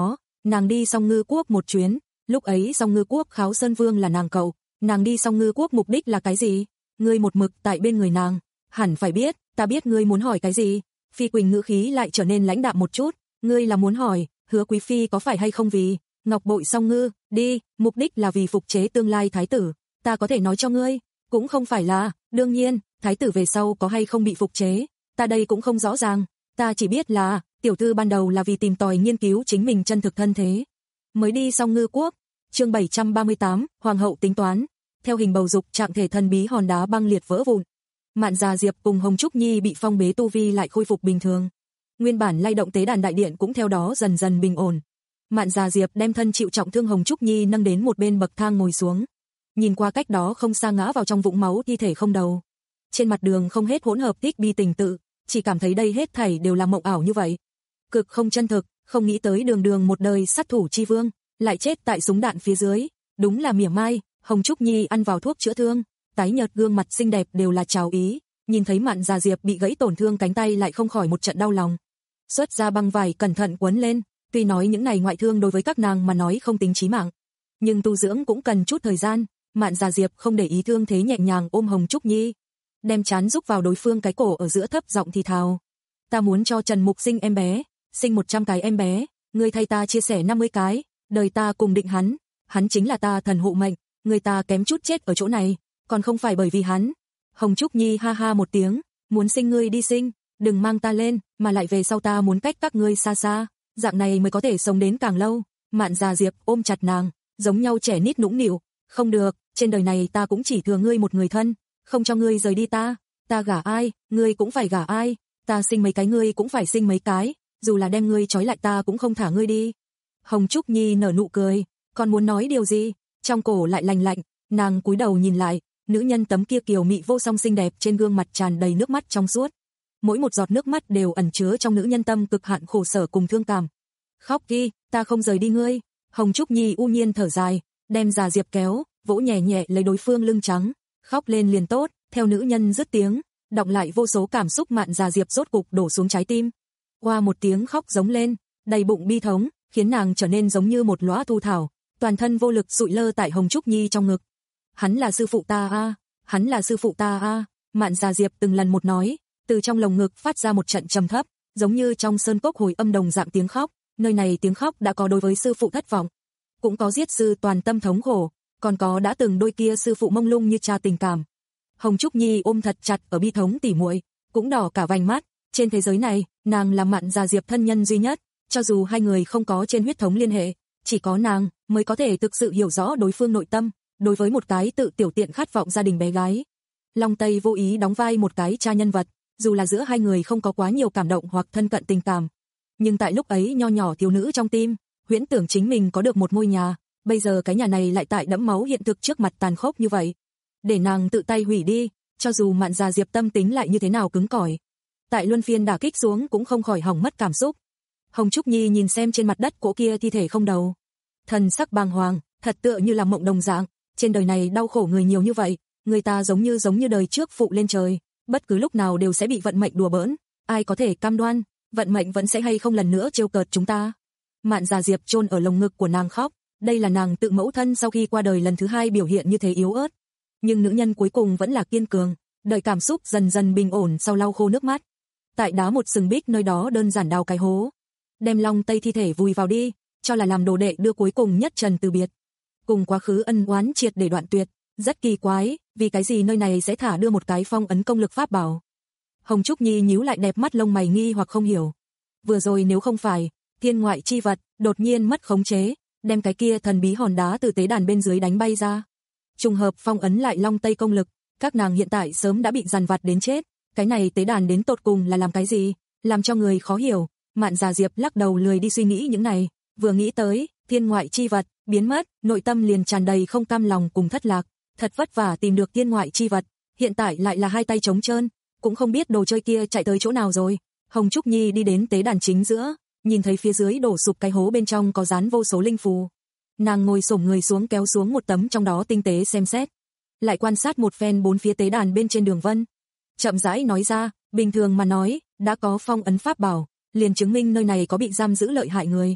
nàng đi Song Ngư Quốc một chuyến, lúc ấy Song Ngư Quốc Kháo Sơn Vương là nàng cậu, nàng đi Song Ngư Quốc mục đích là cái gì? Ngươi một mực tại bên người nàng, hẳn phải biết, ta biết ngươi muốn hỏi cái gì. Phi Quỳnh ngữ khí lại trở nên lãnh đạm một chút, ngươi là muốn hỏi, Hứa quý phi có phải hay không vì ngọc bội Song Ngư, đi, mục đích là vì phục chế tương lai thái tử, ta có thể nói cho ngươi, cũng không phải là, đương nhiên, thái tử về sau có hay không bị phục chế, ta đây cũng không rõ ràng, ta chỉ biết là, tiểu thư ban đầu là vì tìm tòi nghiên cứu chính mình chân thực thân thế, mới đi Song Ngư Quốc. Chương bảy trăm ba mươi tám, Hoàng hậu tính toán, theo hình bầu dục trạng thể thần bí hòn đá băng liệt vỡ vụn. Mạn Già Diệp cùng Hồng Trúc Nhi bị phong bế tu vi lại khôi phục bình thường. Nguyên bản lay động tế đàn đại điện cũng theo đó dần dần bình ổn. Mạn Già Diệp đem thân chịu trọng thương Hồng Trúc Nhi nâng đến một bên bậc thang ngồi xuống. Nhìn qua cách đó không xa ngã vào trong vũng máu thi thể không đầu. Trên mặt đường không hết hỗn hợp tích bi tình tự, chỉ cảm thấy đây hết thảy đều là mộng ảo như vậy. Cực không chân thực, không nghĩ tới đường đường một đời sát thủ chi vương, lại chết tại súng đạn phía dưới, đúng là mỉa mai. Hồng Trúc Nhi ăn vào thuốc chữa thương, tái nhợt gương mặt xinh đẹp đều là trào ý, nhìn thấy Mạn Già Diệp bị gãy tổn thương cánh tay lại không khỏi một trận đau lòng. Xuất ra băng vải cẩn thận quấn lên, tuy nói những này ngoại thương đối với các nàng mà nói không tính chí mạng, nhưng tu dưỡng cũng cần chút thời gian. Mạn Già Diệp không để ý thương thế nhẹ nhàng ôm Hồng Trúc Nhi, đem trán rúc vào đối phương cái cổ ở giữa thấp giọng thì thào. Ta muốn cho Trần Mục sinh em bé, sinh một trăm cái em bé, ngươi thay ta chia sẻ năm mươi cái, đời ta cùng định hắn, hắn chính là ta thần hộ mệnh, người ta kém chút chết ở chỗ này, còn không phải bởi vì hắn. Hồng Trúc Nhi ha ha một tiếng, muốn sinh ngươi đi sinh, đừng mang ta lên, mà lại về sau ta muốn cách các ngươi xa xa, dạng này mới có thể sống đến càng lâu. Mạn Già Diệp ôm chặt nàng, giống nhau trẻ nít nũng nịu, không được, trên đời này ta cũng chỉ thừa ngươi một người thân, không cho ngươi rời đi ta, ta gả ai, ngươi cũng phải gả ai, ta sinh mấy cái ngươi cũng phải sinh mấy cái, dù là đem ngươi trói lại ta cũng không thả ngươi đi. Hồng Trúc Nhi nở nụ cười, còn muốn nói điều gì, trong cổ lại lành lạnh, nàng cúi đầu nhìn lại, nữ nhân tấm kia kiều mị vô song xinh đẹp trên gương mặt tràn đầy nước mắt trong suốt. Mỗi một giọt nước mắt đều ẩn chứa trong nữ nhân tâm cực hạn khổ sở cùng thương cảm. Khóc đi, ta không rời đi ngươi. Hồng Trúc Nhi u nhiên thở dài, đem Già Diệp kéo, vỗ nhẹ nhẹ lấy đối phương lưng trắng, khóc lên liền tốt. Theo nữ nhân dứt tiếng, đọng lại vô số cảm xúc Mạn Già Diệp rốt cục đổ xuống trái tim. Qua một tiếng khóc giống lên, đầy bụng bi thống, khiến nàng trở nên giống như một lóa thu thảo, toàn thân vô lực sụi lơ tại Hồng Trúc Nhi trong ngực. Hắn là sư phụ ta a, à, hắn là sư phụ ta a. À. Mạn Già Diệp từng lần một nói, từ trong lồng ngực phát ra một trận trầm thấp, giống như trong sơn cốc hồi âm đồng dạng tiếng khóc. Nơi này tiếng khóc đã có đối với sư phụ thất vọng, cũng có giết sư toàn tâm thống khổ, còn có đã từng đôi kia sư phụ mông lung như cha tình cảm. Hồng Trúc Nhi ôm thật chặt ở bi thống tỉ muội, cũng đỏ cả vành mắt. Trên thế giới này, nàng là Mạn Già Diệp thân nhân duy nhất, cho dù hai người không có trên huyết thống liên hệ, chỉ có nàng mới có thể thực sự hiểu rõ đối phương nội tâm. Đối với một cái tự tiểu tiện khát vọng gia đình bé gái, Long Tây vô ý đóng vai một cái cha nhân vật, dù là giữa hai người không có quá nhiều cảm động hoặc thân cận tình cảm, nhưng tại lúc ấy nho nhỏ thiếu nữ trong tim, huyễn tưởng chính mình có được một ngôi nhà, bây giờ cái nhà này lại tại đẫm máu hiện thực trước mặt tàn khốc như vậy, để nàng tự tay hủy đi, cho dù Mạn Già Diệp tâm tính lại như thế nào cứng cỏi, tại luân phiên đả kích xuống cũng không khỏi hỏng mất cảm xúc. Hồng Trúc Nhi nhìn xem trên mặt đất cỗ kia thi thể không đầu, thần sắc bàng hoàng, thật tựa như là mộng đồng dạng. Trên đời này đau khổ người nhiều như vậy, người ta giống như giống như đời trước phụ lên trời, bất cứ lúc nào đều sẽ bị vận mệnh đùa bỡn, ai có thể cam đoan, vận mệnh vẫn sẽ hay không lần nữa trêu cợt chúng ta. Mạn Già Diệp chôn ở lồng ngực của nàng khóc, đây là nàng tự mẫu thân sau khi qua đời lần thứ hai biểu hiện như thế yếu ớt. Nhưng nữ nhân cuối cùng vẫn là kiên cường, đợi cảm xúc dần dần bình ổn sau lau khô nước mắt. Tại đá một sừng bích nơi đó đơn giản đào cái hố, đem Long Tây thi thể vùi vào đi, cho là làm đồ đệ đưa cuối cùng nhất trần từ biệt. Cùng quá khứ ân oán triệt để đoạn tuyệt, rất kỳ quái, vì cái gì nơi này sẽ thả đưa một cái phong ấn công lực pháp bảo. Hồng Trúc Nhi nhíu lại đẹp mắt lông mày nghi hoặc không hiểu. Vừa rồi nếu không phải thiên ngoại chi vật đột nhiên mất khống chế, đem cái kia thần bí hòn đá từ tế đàn bên dưới đánh bay ra, trùng hợp phong ấn lại Long Tây công lực, các nàng hiện tại sớm đã bị dằn vặt đến chết. Cái này tế đàn đến tột cùng là làm cái gì, làm cho người khó hiểu. Mạn Già Diệp lắc đầu lười đi suy nghĩ những này, vừa nghĩ tới thiên ngoại chi vật biến mất, nội tâm liền tràn đầy không cam lòng cùng thất lạc. Thật vất vả tìm được thiên ngoại chi vật, hiện tại lại là hai tay trống trơn, cũng không biết đồ chơi kia chạy tới chỗ nào rồi. Hồng Trúc Nhi đi đến tế đàn chính giữa, nhìn thấy phía dưới đổ sụp cái hố bên trong có dán vô số linh phù. Nàng ngồi xổm người xuống kéo xuống một tấm trong đó tinh tế xem xét, lại quan sát một phen bốn phía tế đàn bên trên đường vân, chậm rãi nói ra, bình thường mà nói, đã có phong ấn pháp bảo, liền chứng minh nơi này có bị giam giữ lợi hại người.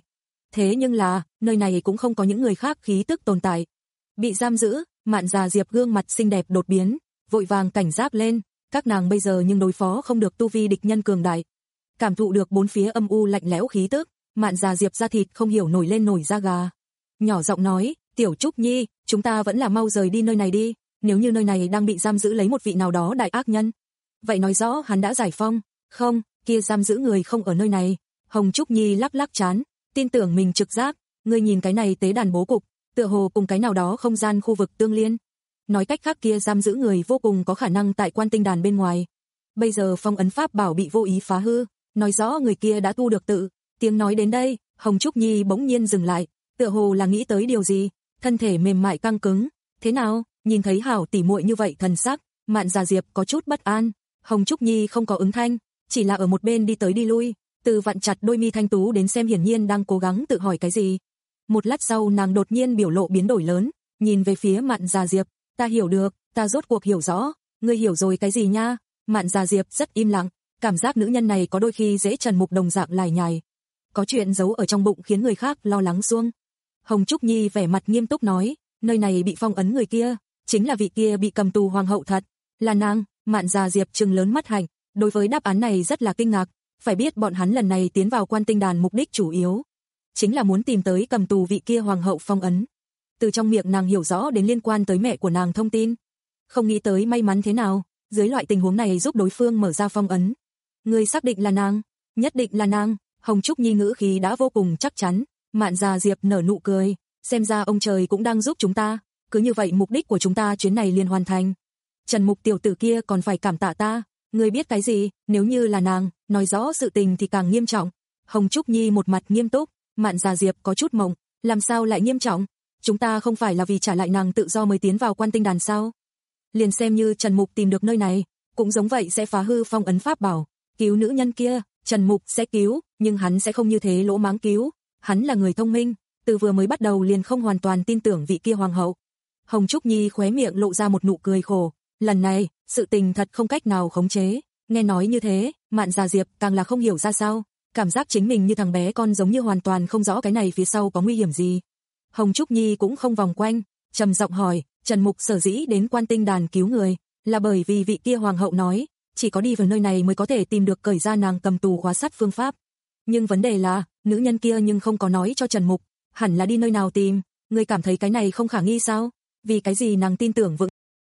Thế nhưng là, nơi này cũng không có những người khác khí tức tồn tại. Bị giam giữ, Mạn Già Diệp gương mặt xinh đẹp đột biến, vội vàng cảnh giác lên, các nàng bây giờ nhưng đối phó không được tu vi địch nhân cường đại. Cảm thụ được bốn phía âm u lạnh lẽo khí tức, Mạn Già Diệp da thịt không hiểu nổi lên nổi da gà. Nhỏ giọng nói, Tiểu Trúc Nhi, chúng ta vẫn là mau rời đi nơi này đi, nếu như nơi này đang bị giam giữ lấy một vị nào đó đại ác nhân. Vậy nói rõ hắn đã giải phong, không, kia giam giữ người không ở nơi này. Hồng Trúc Nhi lắc lắc trán, tin tưởng mình trực giác, ngươi nhìn cái này tế đàn bố cục, tựa hồ cùng cái nào đó không gian khu vực tương liên. Nói cách khác kia giam giữ người vô cùng có khả năng tại quan tinh đàn bên ngoài. Bây giờ phong ấn pháp bảo bị vô ý phá hư, nói rõ người kia đã tu được tự. Tiếng nói đến đây, Hồng Trúc Nhi bỗng nhiên dừng lại, tựa hồ là nghĩ tới điều gì, thân thể mềm mại căng cứng. Thế nào, nhìn thấy hảo tỉ muội như vậy thần sắc, Mạn Già Diệp có chút bất an. Hồng Trúc Nhi không có ứng thanh, chỉ là ở một bên đi tới đi lui, từ vặn chặt đôi mi thanh tú đến xem hiển nhiên đang cố gắng tự hỏi cái gì. Một lát sau nàng đột nhiên biểu lộ biến đổi lớn, nhìn về phía Mạn Già Diệp, ta hiểu được, ta rốt cuộc hiểu rõ, ngươi hiểu rồi cái gì nha? Mạn Già Diệp rất im lặng, cảm giác nữ nhân này có đôi khi dễ Trần Mục đồng dạng lải nhải. Có chuyện giấu ở trong bụng khiến người khác lo lắng xuông. Hồng Trúc Nhi vẻ mặt nghiêm túc nói, nơi này bị phong ấn người kia, chính là vị kia bị cầm tù hoàng hậu thật, là nàng. Mạn Già Diệp trừng lớn mắt hạnh, đối với đáp án này rất là kinh ngạc, phải biết bọn hắn lần này tiến vào quan tinh đàn mục đích chủ yếu chính là muốn tìm tới cầm tù vị kia hoàng hậu phong ấn. Từ trong miệng nàng hiểu rõ đến liên quan tới mẹ của nàng thông tin. Không nghĩ tới may mắn thế nào, dưới loại tình huống này giúp đối phương mở ra phong ấn. Ngươi xác định là nàng? Nhất định là nàng. Hồng Trúc Nhi ngữ khí đã vô cùng chắc chắn. Mạn Già Diệp nở nụ cười, xem ra ông trời cũng đang giúp chúng ta, cứ như vậy mục đích của chúng ta chuyến này liền hoàn thành. Trần Mục tiểu tử kia còn phải cảm tạ ta, ngươi biết cái gì, nếu như là nàng, nói rõ sự tình thì càng nghiêm trọng. Hồng Trúc Nhi một mặt nghiêm túc, Mạn Già Diệp có chút mộng, làm sao lại nghiêm trọng? Chúng ta không phải là vì trả lại nàng tự do mới tiến vào quan tinh đàn sao? Liền xem như Trần Mục tìm được nơi này, cũng giống vậy sẽ phá hư phong ấn pháp bảo, cứu nữ nhân kia, Trần Mục sẽ cứu, nhưng hắn sẽ không như thế lỗ mãng cứu, hắn là người thông minh, từ vừa mới bắt đầu liền không hoàn toàn tin tưởng vị kia hoàng hậu. Hồng Trúc Nhi khóe miệng lộ ra một nụ cười khổ, lần này, sự tình thật không cách nào khống chế. Nghe nói như thế, Mạn Già Diệp càng là không hiểu ra sao, cảm giác chính mình như thằng bé con giống như hoàn toàn không rõ cái này phía sau có nguy hiểm gì. Hồng Trúc Nhi cũng không vòng quanh, trầm giọng hỏi, Trần Mục sở dĩ đến quan tinh đàn cứu người, là bởi vì vị kia hoàng hậu nói, chỉ có đi vào nơi này mới có thể tìm được cởi ra nàng cầm tù khóa sắt phương pháp. Nhưng vấn đề là, nữ nhân kia nhưng không có nói cho Trần Mục, hẳn là đi nơi nào tìm, ngươi cảm thấy cái này không khả nghi sao? Vì cái gì nàng tin tưởng vững?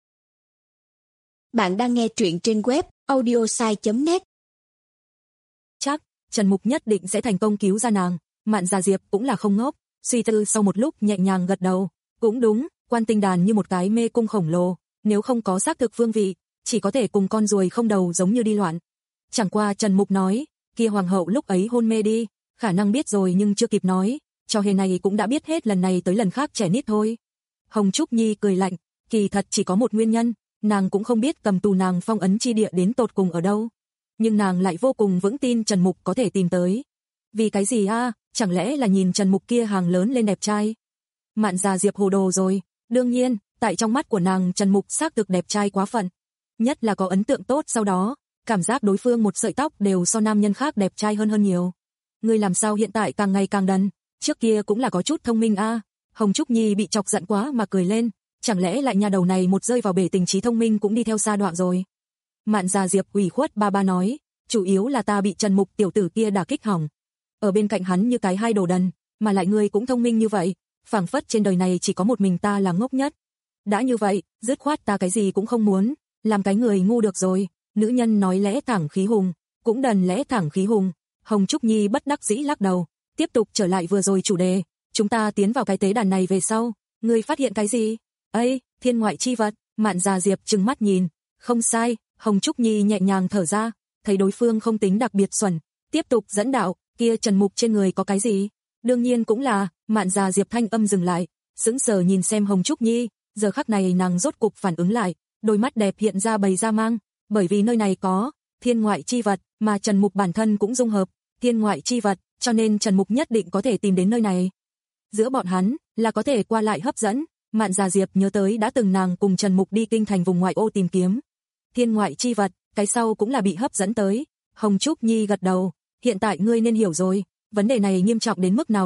Bạn đang nghe truyện trên web audiosai chấm net. Chắc, Trần Mục nhất định sẽ thành công cứu ra nàng. Mạn Già Diệp cũng là không ngốc, suy tư sau một lúc nhẹ nhàng gật đầu. Cũng đúng, quan tinh đàn như một cái mê cung khổng lồ, nếu không có xác thực phương vị, chỉ có thể cùng con ruồi không đầu giống như đi loạn. Chẳng qua Trần Mục nói, kia hoàng hậu lúc ấy hôn mê đi, khả năng biết rồi nhưng chưa kịp nói, trò hề này cũng đã biết hết lần này tới lần khác trẻ nít thôi. Hồng Trúc Nhi cười lạnh, kỳ thật chỉ có một nguyên nhân, nàng cũng không biết cầm tù nàng phong ấn chi địa đến tột cùng ở đâu, nhưng nàng lại vô cùng vững tin Trần Mục có thể tìm tới. Vì cái gì a? À, chẳng lẽ là nhìn Trần Mục kia hàng lớn lên đẹp trai? Mạn Già Diệp hồ đồ rồi, đương nhiên, tại trong mắt của nàng Trần Mục xác thực đẹp trai quá phận, nhất là có ấn tượng tốt sau đó, cảm giác đối phương một sợi tóc đều so nam nhân khác đẹp trai hơn hơn nhiều. Ngươi làm sao hiện tại càng ngày càng đần, trước kia cũng là có chút thông minh a. À. Hồng Trúc Nhi bị chọc giận quá mà cười lên, chẳng lẽ lại nhà đầu này một rơi vào bể tình trí thông minh cũng đi theo xa đoạn rồi. Mạn Già Diệp ủy khuất ba ba nói, chủ yếu là ta bị Trần Mục tiểu tử kia đả kích hỏng. Ở bên cạnh hắn như cái hai đồ đần, mà lại ngươi cũng thông minh như vậy, phảng phất trên đời này chỉ có một mình ta là ngốc nhất. Đã như vậy, dứt khoát ta cái gì cũng không muốn, làm cái người ngu được rồi. Nữ nhân nói lẽ thẳng khí hùng, cũng đần lẽ thẳng khí hùng. Hồng Trúc Nhi bất đắc dĩ lắc đầu, tiếp tục trở lại vừa rồi chủ đề, chúng ta tiến vào cái tế đàn này về sau, ngươi phát hiện cái gì? Ây, thiên ngoại chi vật. Mạn Già Diệp trừng mắt nhìn, không sai. Hồng Trúc Nhi nhẹ nhàng thở ra, thấy đối phương không tính đặc biệt xuẩn, tiếp tục dẫn đạo, kia Trần Mục trên người có cái gì? Đương nhiên cũng là, Mạn Già Diệp thanh âm dừng lại, sững sờ nhìn xem Hồng Trúc Nhi, giờ khắc này nàng rốt cục phản ứng lại, đôi mắt đẹp hiện ra bầy ra mang, bởi vì nơi này có thiên ngoại chi vật, mà Trần Mục bản thân cũng dung hợp thiên ngoại chi vật, cho nên Trần Mục nhất định có thể tìm đến nơi này. Giữa bọn hắn là có thể qua lại hấp dẫn. Mạn Già Diệp nhớ tới đã từng nàng cùng Trần Mục đi kinh thành vùng ngoại ô tìm kiếm thiên ngoại chi vật, cái sau cũng là bị hấp dẫn tới. Hồng Trúc Nhi gật đầu, hiện tại ngươi nên hiểu rồi, vấn đề này nghiêm trọng đến mức nào đi.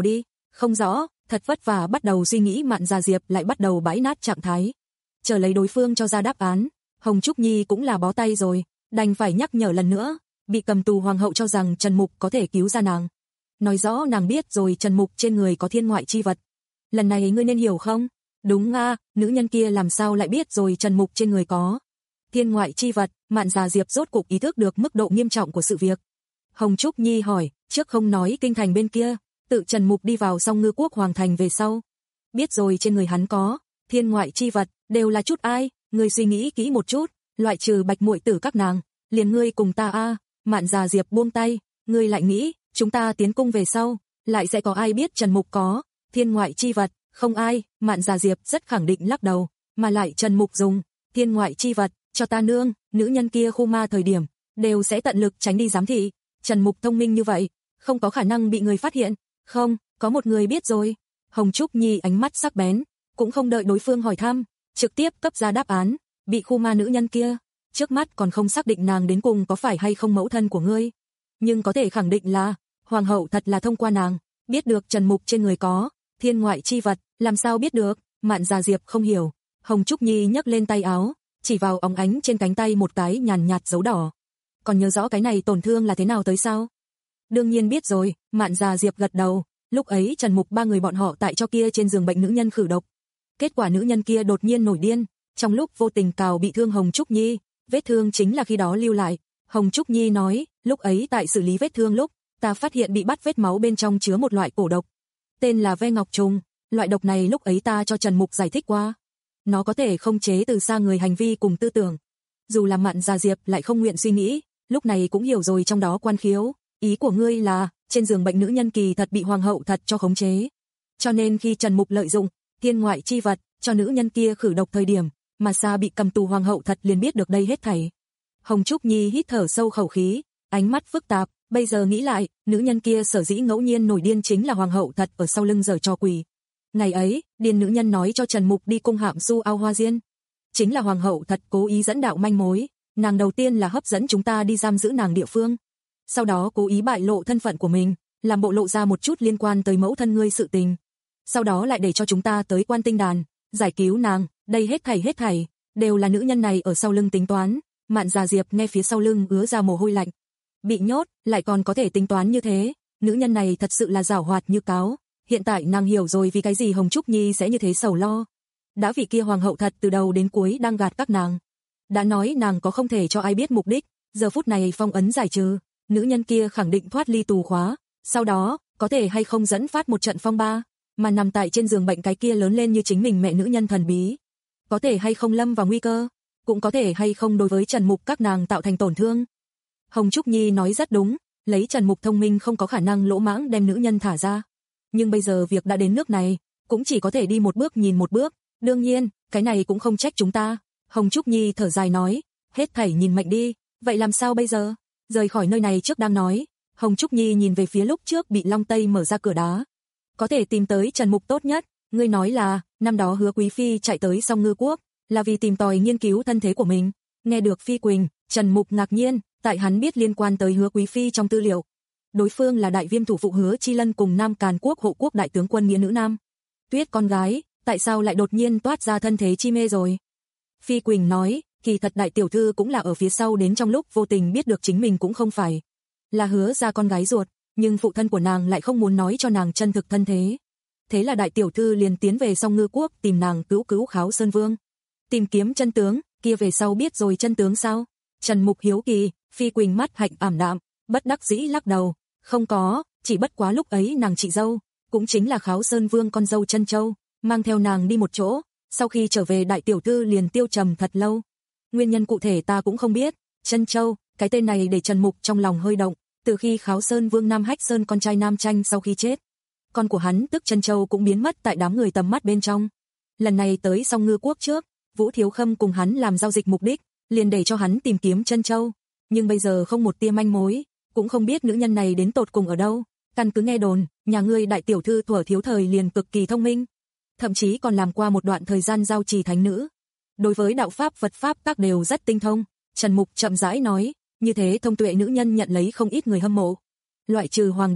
Không rõ, thật vất vả bắt đầu suy nghĩ Mạn Gia Diệp lại bắt đầu bãi nát trạng thái. Chờ lấy đối phương cho ra đáp án, Hồng Trúc Nhi cũng là bó tay rồi, đành phải nhắc nhở lần nữa, bị cầm tù hoàng hậu cho rằng Trần Mục có thể cứu ra nàng. Nói rõ nàng biết rồi Trần Mục trên người có thiên ngoại chi vật. Lần này ngươi nên hiểu không? Đúng a, nữ nhân kia làm sao lại biết rồi Trần Mục trên người có thiên ngoại chi vật. Mạn Gia Diệp rốt cục ý thức được mức độ nghiêm trọng của sự việc. Hồng Trúc Nhi hỏi, trước không nói kinh thành bên kia, tự Trần Mục đi vào Song Ngư Quốc hoàng thành về sau, biết rồi trên người hắn có thiên ngoại chi vật, đều là chút ai, ngươi suy nghĩ kỹ một chút, loại trừ Bạch muội tử các nàng, liền ngươi cùng ta a. Mạn Gia Diệp buông tay, ngươi lại nghĩ, chúng ta tiến cung về sau, lại sẽ có ai biết Trần Mục có thiên ngoại chi vật, không ai. Mạn Gia Diệp rất khẳng định lắc đầu, mà lại Trần Mục dùng thiên ngoại chi vật cho ta nương, nữ nhân kia khu ma thời điểm, đều sẽ tận lực tránh đi giám thị. Trần Mục thông minh như vậy, không có khả năng bị người phát hiện. Không, có một người biết rồi. Hồng Trúc Nhi ánh mắt sắc bén, cũng không đợi đối phương hỏi thăm, trực tiếp cấp ra đáp án, bị khu ma nữ nhân kia, trước mắt còn không xác định nàng đến cùng có phải hay không mẫu thân của ngươi, nhưng có thể khẳng định là hoàng hậu thật là thông qua nàng biết được Trần Mục trên người có thiên ngoại chi vật. Làm sao biết được? Mạn Gia Diệp không hiểu. Hồng Trúc Nhi nhấc lên tay áo, chỉ vào óng ánh trên cánh tay một cái nhàn nhạt dấu đỏ. Còn nhớ rõ cái này tổn thương là thế nào tới sao? Đương nhiên biết rồi. Mạn Gia Diệp gật đầu. Lúc ấy Trần Mục ba người bọn họ tại cho kia trên giường bệnh nữ nhân khử độc, kết quả nữ nhân kia đột nhiên nổi điên, trong lúc vô tình cào bị thương Hồng Trúc Nhi, vết thương chính là khi đó lưu lại. Hồng Trúc Nhi nói, lúc ấy tại xử lý vết thương lúc, ta phát hiện bị bắt vết máu bên trong chứa một loại cổ độc, tên là ve ngọc trùng. Loại độc này lúc ấy ta cho Trần Mục giải thích qua, nó có thể khống chế từ xa người hành vi cùng tư tưởng. Dù là Mạn Gia Diệp lại không nguyện suy nghĩ, lúc này cũng hiểu rồi trong đó quan khiếu. Ý của ngươi là, trên giường bệnh nữ nhân kỳ thật bị hoàng hậu thật cho khống chế. Cho nên khi Trần Mục lợi dụng thiên ngoại chi vật cho nữ nhân kia khử độc thời điểm, mà xa bị cầm tù hoàng hậu thật liền biết được đây hết thảy. Hồng Trúc Nhi hít thở sâu khẩu khí, ánh mắt phức tạp, bây giờ nghĩ lại, nữ nhân kia sở dĩ ngẫu nhiên nổi điên chính là hoàng hậu thật ở sau lưng giở trò quỷ. Ngày ấy, điên nữ nhân nói cho Trần Mục đi cung hạm Su Ao Hoa Diên, chính là hoàng hậu thật cố ý dẫn đạo manh mối, nàng đầu tiên là hấp dẫn chúng ta đi giam giữ nàng địa phương, sau đó cố ý bại lộ thân phận của mình, làm bộ lộ ra một chút liên quan tới mẫu thân ngươi sự tình, sau đó lại để cho chúng ta tới Quan Tinh Đàn, giải cứu nàng. Đây hết thảy hết thảy đều là nữ nhân này ở sau lưng tính toán. Mạn Gia Diệp nghe phía sau lưng ứa ra mồ hôi lạnh. Bị nhốt, lại còn có thể tính toán như thế, nữ nhân này thật sự là giảo hoạt như cáo. Hiện tại nàng hiểu rồi vì cái gì Hồng Trúc Nhi sẽ như thế sầu lo. Đã vị kia hoàng hậu thật từ đầu đến cuối đang gạt các nàng. Đã nói nàng có không thể cho ai biết mục đích, giờ phút này phong ấn giải trừ, nữ nhân kia khẳng định thoát ly tù khóa, sau đó, có thể hay không dẫn phát một trận phong ba, mà nằm tại trên giường bệnh cái kia lớn lên như chính mình mẹ nữ nhân thần bí. Có thể hay không lâm vào nguy cơ, cũng có thể hay không đối với Trần Mục các nàng tạo thành tổn thương. Hồng Trúc Nhi nói rất đúng, lấy Trần Mục thông minh không có khả năng lỗ mãng đem nữ nhân thả ra. Nhưng bây giờ việc đã đến nước này, cũng chỉ có thể đi một bước nhìn một bước, đương nhiên, cái này cũng không trách chúng ta. Hồng Trúc Nhi thở dài nói, hết thảy nhìn mệnh đi, vậy làm sao bây giờ? Rời khỏi nơi này trước đang nói, Hồng Trúc Nhi nhìn về phía lúc trước bị Long Tây mở ra cửa đá. Có thể tìm tới Trần Mục tốt nhất, ngươi nói là, năm đó Hứa Quý Phi chạy tới Song Ngư Quốc, là vì tìm tòi nghiên cứu thân thế của mình. Nghe được Phi Quỳnh, Trần Mục ngạc nhiên, tại hắn biết liên quan tới Hứa Quý Phi trong tư liệu. Đối phương là đại viêm thủ phụ Hứa Chi Lân cùng Nam Càn Quốc hộ quốc đại tướng quân nghĩa nữ Nam Tuyết con gái, tại sao lại đột nhiên toát ra thân thế chi mê rồi? Phi Quỳnh nói, kỳ thật đại tiểu thư cũng là ở phía sau đến trong lúc vô tình biết được chính mình cũng không phải là Hứa gia con gái ruột, nhưng phụ thân của nàng lại không muốn nói cho nàng chân thực thân thế. Thế là đại tiểu thư liền tiến về Song Ngư Quốc tìm nàng cứu cứu Kháo Sơn Vương, tìm kiếm chân tướng, kia về sau biết rồi chân tướng sao? Trần Mục hiếu kỳ. Phi Quỳnh mắt hạnh ảm đạm, bất đắc dĩ lắc đầu, không có, chỉ bất quá lúc ấy nàng chị dâu, cũng chính là Kháo Sơn Vương con dâu Chân Châu, mang theo nàng đi một chỗ, sau khi trở về đại tiểu thư liền tiêu trầm thật lâu. Nguyên nhân cụ thể ta cũng không biết. Chân Châu, cái tên này để Trần Mục trong lòng hơi động, từ khi Kháo Sơn Vương Nam Hách Sơn con trai Nam Tranh sau khi chết, con của hắn tức Chân Châu cũng biến mất tại đám người tầm mắt bên trong. Lần này tới Song Ngư Quốc trước, Vũ Thiếu Khâm cùng hắn làm giao dịch mục đích, liền để cho hắn tìm kiếm Chân Châu, nhưng bây giờ không một tia manh mối, cũng không biết nữ nhân này đến tột cùng ở đâu. Căn cứ nghe đồn, nhà ngươi đại tiểu thư thuở thiếu thời liền cực kỳ thông minh, thậm chí còn làm qua một đoạn thời gian giao trì thánh nữ. Đối với đạo pháp Phật pháp các đều rất tinh thông. Trần Mục chậm rãi nói, như thế thông tuệ nữ nhân nhận lấy không ít người hâm mộ. Loại trừ hoàng đế,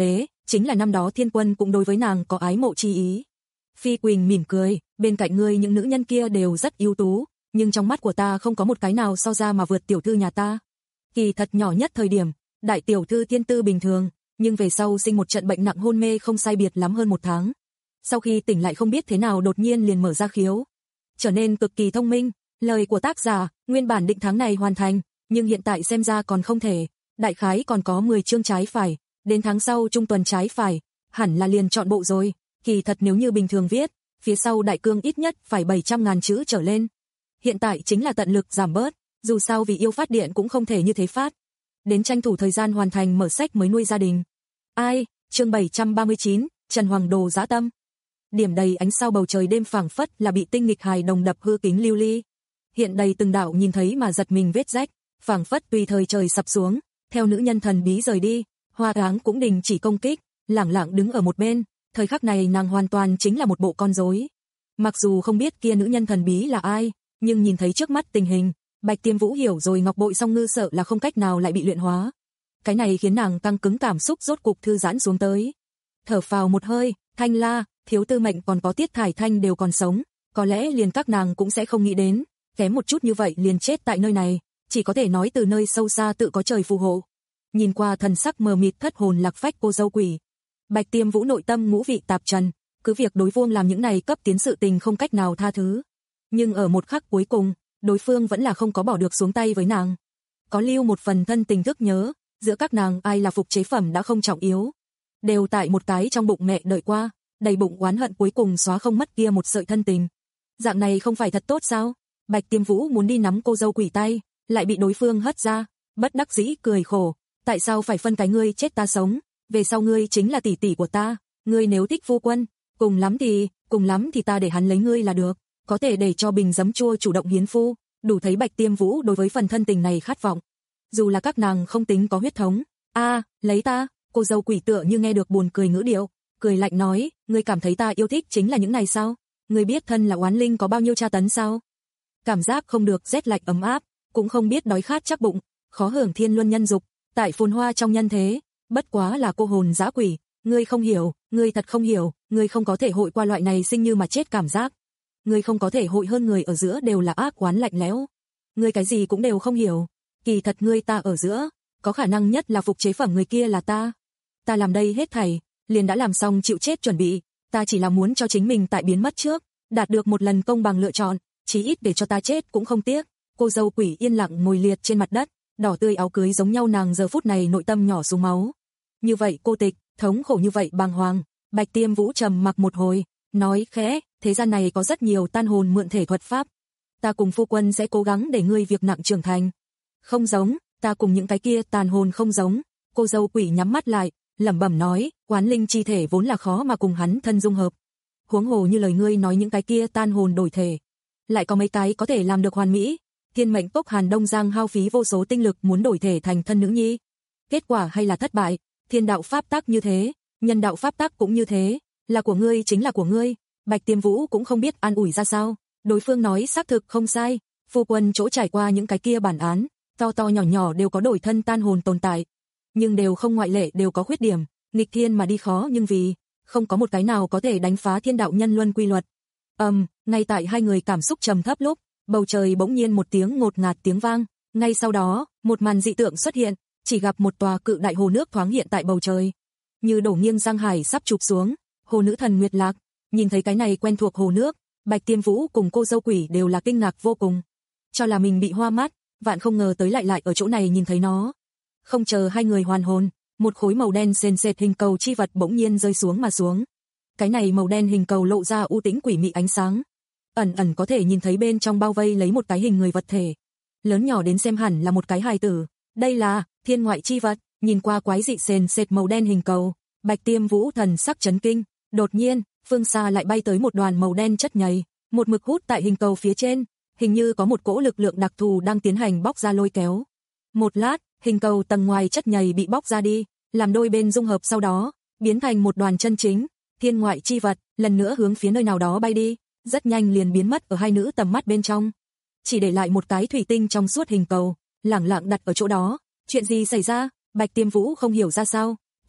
chính là năm đó Thiên Quân cũng đối với nàng có ái mộ chi ý. Phi Quỳnh mỉm cười, bên cạnh ngươi những nữ nhân kia đều rất ưu tú, nhưng trong mắt của ta không có một cái nào so ra mà vượt tiểu thư nhà ta. Kỳ thật nhỏ nhất thời điểm, đại tiểu thư thiên tư bình thường, nhưng về sau sinh một trận bệnh nặng hôn mê không sai biệt lắm hơn một tháng. Sau khi tỉnh lại không biết thế nào đột nhiên liền mở ra khiếu, trở nên cực kỳ thông minh. Lời của tác giả, nguyên bản định tháng này hoàn thành, nhưng hiện tại xem ra còn không thể, đại khái còn có mười chương trái phải, đến tháng sau trung tuần trái phải, hẳn là liền chọn bộ rồi. Kỳ thật nếu như bình thường viết, phía sau đại cương ít nhất phải bảy trăm ngàn chữ trở lên. Hiện tại chính là tận lực giảm bớt, dù sao vì yêu phát điện cũng không thể như thế phát. Đến tranh thủ thời gian hoàn thành mở sách mới nuôi gia đình. Ai, chương bảy trăm ba mươi chín, Trần Hoàng Đồ dã tâm. Điểm đầy ánh sao bầu trời đêm phảng phất là bị tinh nghịch hài đồng đập hư kính lưu ly. Hiện đầy từng đạo nhìn thấy mà giật mình vết rách, phảng phất tùy thời trời sập xuống, theo nữ nhân thần bí rời đi, Hoa Áng cũng đình chỉ công kích, lẳng lặng đứng ở một bên, thời khắc này nàng hoàn toàn chính là một bộ con rối. Mặc dù không biết kia nữ nhân thần bí là ai, nhưng nhìn thấy trước mắt tình hình, Bạch Tiêm Vũ hiểu rồi Ngọc Bội Song Ngư sợ là không cách nào lại bị luyện hóa. Cái này khiến nàng căng cứng cảm xúc rốt cục thư giãn xuống tới. Thở phào một hơi, Thanh La, Thiếu Tư Mệnh còn có Tiết Thải Thanh đều còn sống, có lẽ liền các nàng cũng sẽ không nghĩ đến, kém một chút như vậy liền chết tại nơi này, chỉ có thể nói từ nơi sâu xa tự có trời phù hộ. Nhìn qua thần sắc mờ mịt thất hồn lạc phách cô dâu quỷ, Bạch Tiêm Vũ nội tâm ngũ vị tạp trần, cứ việc đối phương làm những này cấp tiến sự tình không cách nào tha thứ, nhưng ở một khắc cuối cùng, đối phương vẫn là không có bỏ được xuống tay với nàng. Có lưu một phần thân tình thức nhớ, giữa các nàng ai là phục chế phẩm đã không trọng yếu, đều tại một cái trong bụng mẹ đợi qua, đầy bụng oán hận cuối cùng xóa không mất kia một sợi thân tình. Dạng này không phải thật tốt sao? Bạch Tiêm Vũ muốn đi nắm cô dâu quỷ tay, lại bị đối phương hất ra, bất đắc dĩ cười khổ, tại sao phải phân cái ngươi chết ta sống, về sau ngươi chính là tỷ tỷ của ta, ngươi nếu thích phu quân, cùng lắm thì, cùng lắm thì ta để hắn lấy ngươi là được, có thể để cho bình giấm chua chủ động hiến phu, đủ thấy Bạch Tiêm Vũ đối với phần thân tình này khát vọng. Dù là các nàng không tính có huyết thống, a, à, lấy ta, cô dâu quỷ tựa như nghe được buồn cười ngữ điệu, cười lạnh nói, ngươi cảm thấy ta yêu thích chính là những này sao? Ngươi biết thân là oán linh có bao nhiêu tra tấn sao? Cảm giác không được rét lạnh ấm áp, cũng không biết đói khát chắc bụng, khó hưởng thiên luân nhân dục, tại phồn hoa trong nhân thế, bất quá là cô hồn dã quỷ, ngươi không hiểu, ngươi thật không hiểu, ngươi không có thể hội qua loại này sinh như mà chết cảm giác. Ngươi không có thể hội hơn người ở giữa đều là ác oán lạnh lẽo. Ngươi cái gì cũng đều không hiểu, kỳ thật ngươi ta ở giữa, có khả năng nhất là phục chế phẩm người kia là ta. Ta làm đây hết thảy, liền đã làm xong chịu chết chuẩn bị, ta chỉ là muốn cho chính mình tại biến mất trước, đạt được một lần công bằng lựa chọn, chí ít để cho ta chết cũng không tiếc. Cô dâu quỷ yên lặng ngồi liệt trên mặt đất, đỏ tươi áo cưới giống nhau nàng giờ phút này nội tâm nhỏ xuống máu. Như vậy cô tịch, thống khổ như vậy bàng hoàng, Bạch Tiêm Vũ trầm mặc một hồi, nói khẽ, thế gian này có rất nhiều tan hồn mượn thể thuật pháp. Ta cùng phu quân sẽ cố gắng để ngươi việc nặng trưởng thành. Không giống, ta cùng những cái kia tàn hồn không giống. Cô dâu quỷ nhắm mắt lại, lẩm bẩm nói, oán linh chi thể vốn là khó mà cùng hắn thân dung hợp. Huống hồ như lời ngươi nói những cái kia tan hồn đổi thể, lại có mấy cái có thể làm được hoàn mỹ. Thiên mệnh cốc Hàn Đông Giang hao phí vô số tinh lực muốn đổi thể thành thân nữ nhi. Kết quả hay là thất bại, thiên đạo pháp tắc như thế, nhân đạo pháp tắc cũng như thế, là của ngươi chính là của ngươi. Bạch Tiêm Vũ cũng không biết an ủi ra sao, đối phương nói xác thực không sai, phu quân chỗ trải qua những cái kia bản án, to to nhỏ nhỏ đều có đổi thân tan hồn tồn tại, nhưng đều không ngoại lệ đều có khuyết điểm, nghịch thiên mà đi khó nhưng vì, không có một cái nào có thể đánh phá thiên đạo nhân luân quy luật. Ầm, um, ngay tại hai người cảm xúc trầm thấp lúc, bầu trời bỗng nhiên một tiếng ngột ngạt tiếng vang, ngay sau đó, một màn dị tượng xuất hiện, chỉ gặp một tòa cự đại hồ nước thoáng hiện tại bầu trời, như đổ nghiêng giang hải sắp chụp xuống, hồ nữ thần Nguyệt Lạc. Nhìn thấy cái này quen thuộc hồ nước, Bạch Tiêm Vũ cùng cô dâu quỷ đều là kinh ngạc vô cùng, cho là mình bị hoa mắt, vạn không ngờ tới lại lại ở chỗ này nhìn thấy nó. Không chờ hai người hoàn hồn, một khối màu đen sền sệt hình cầu chi vật bỗng nhiên rơi xuống mà xuống. Cái này màu đen hình cầu lộ ra u tĩnh quỷ mị ánh sáng, ẩn ẩn có thể nhìn thấy bên trong bao vây lấy một cái hình người vật thể, lớn nhỏ đến xem hẳn là một cái hài tử. Đây là thiên ngoại chi vật. Nhìn qua quái dị sền sệt màu đen hình cầu, Bạch Tiêm Vũ thần sắc chấn kinh. Đột nhiên, phương xa lại bay tới một đoàn màu đen chất nhầy, một mực hút tại hình cầu phía trên, hình như có một cỗ lực lượng đặc thù đang tiến hành bóc ra lôi kéo. Một lát, hình cầu tầng ngoài chất nhầy bị bóc ra đi, làm đôi bên dung hợp sau đó, biến thành một đoàn chân chính, thiên ngoại chi vật, lần nữa hướng phía nơi nào đó bay đi, rất nhanh liền biến mất ở hai nữ tầm mắt bên trong. Chỉ để lại một cái thủy tinh trong suốt hình cầu, lẳng lặng đặt ở chỗ đó. Chuyện gì xảy ra? Bạch Tiêm Vũ không hiểu ra sao. Cô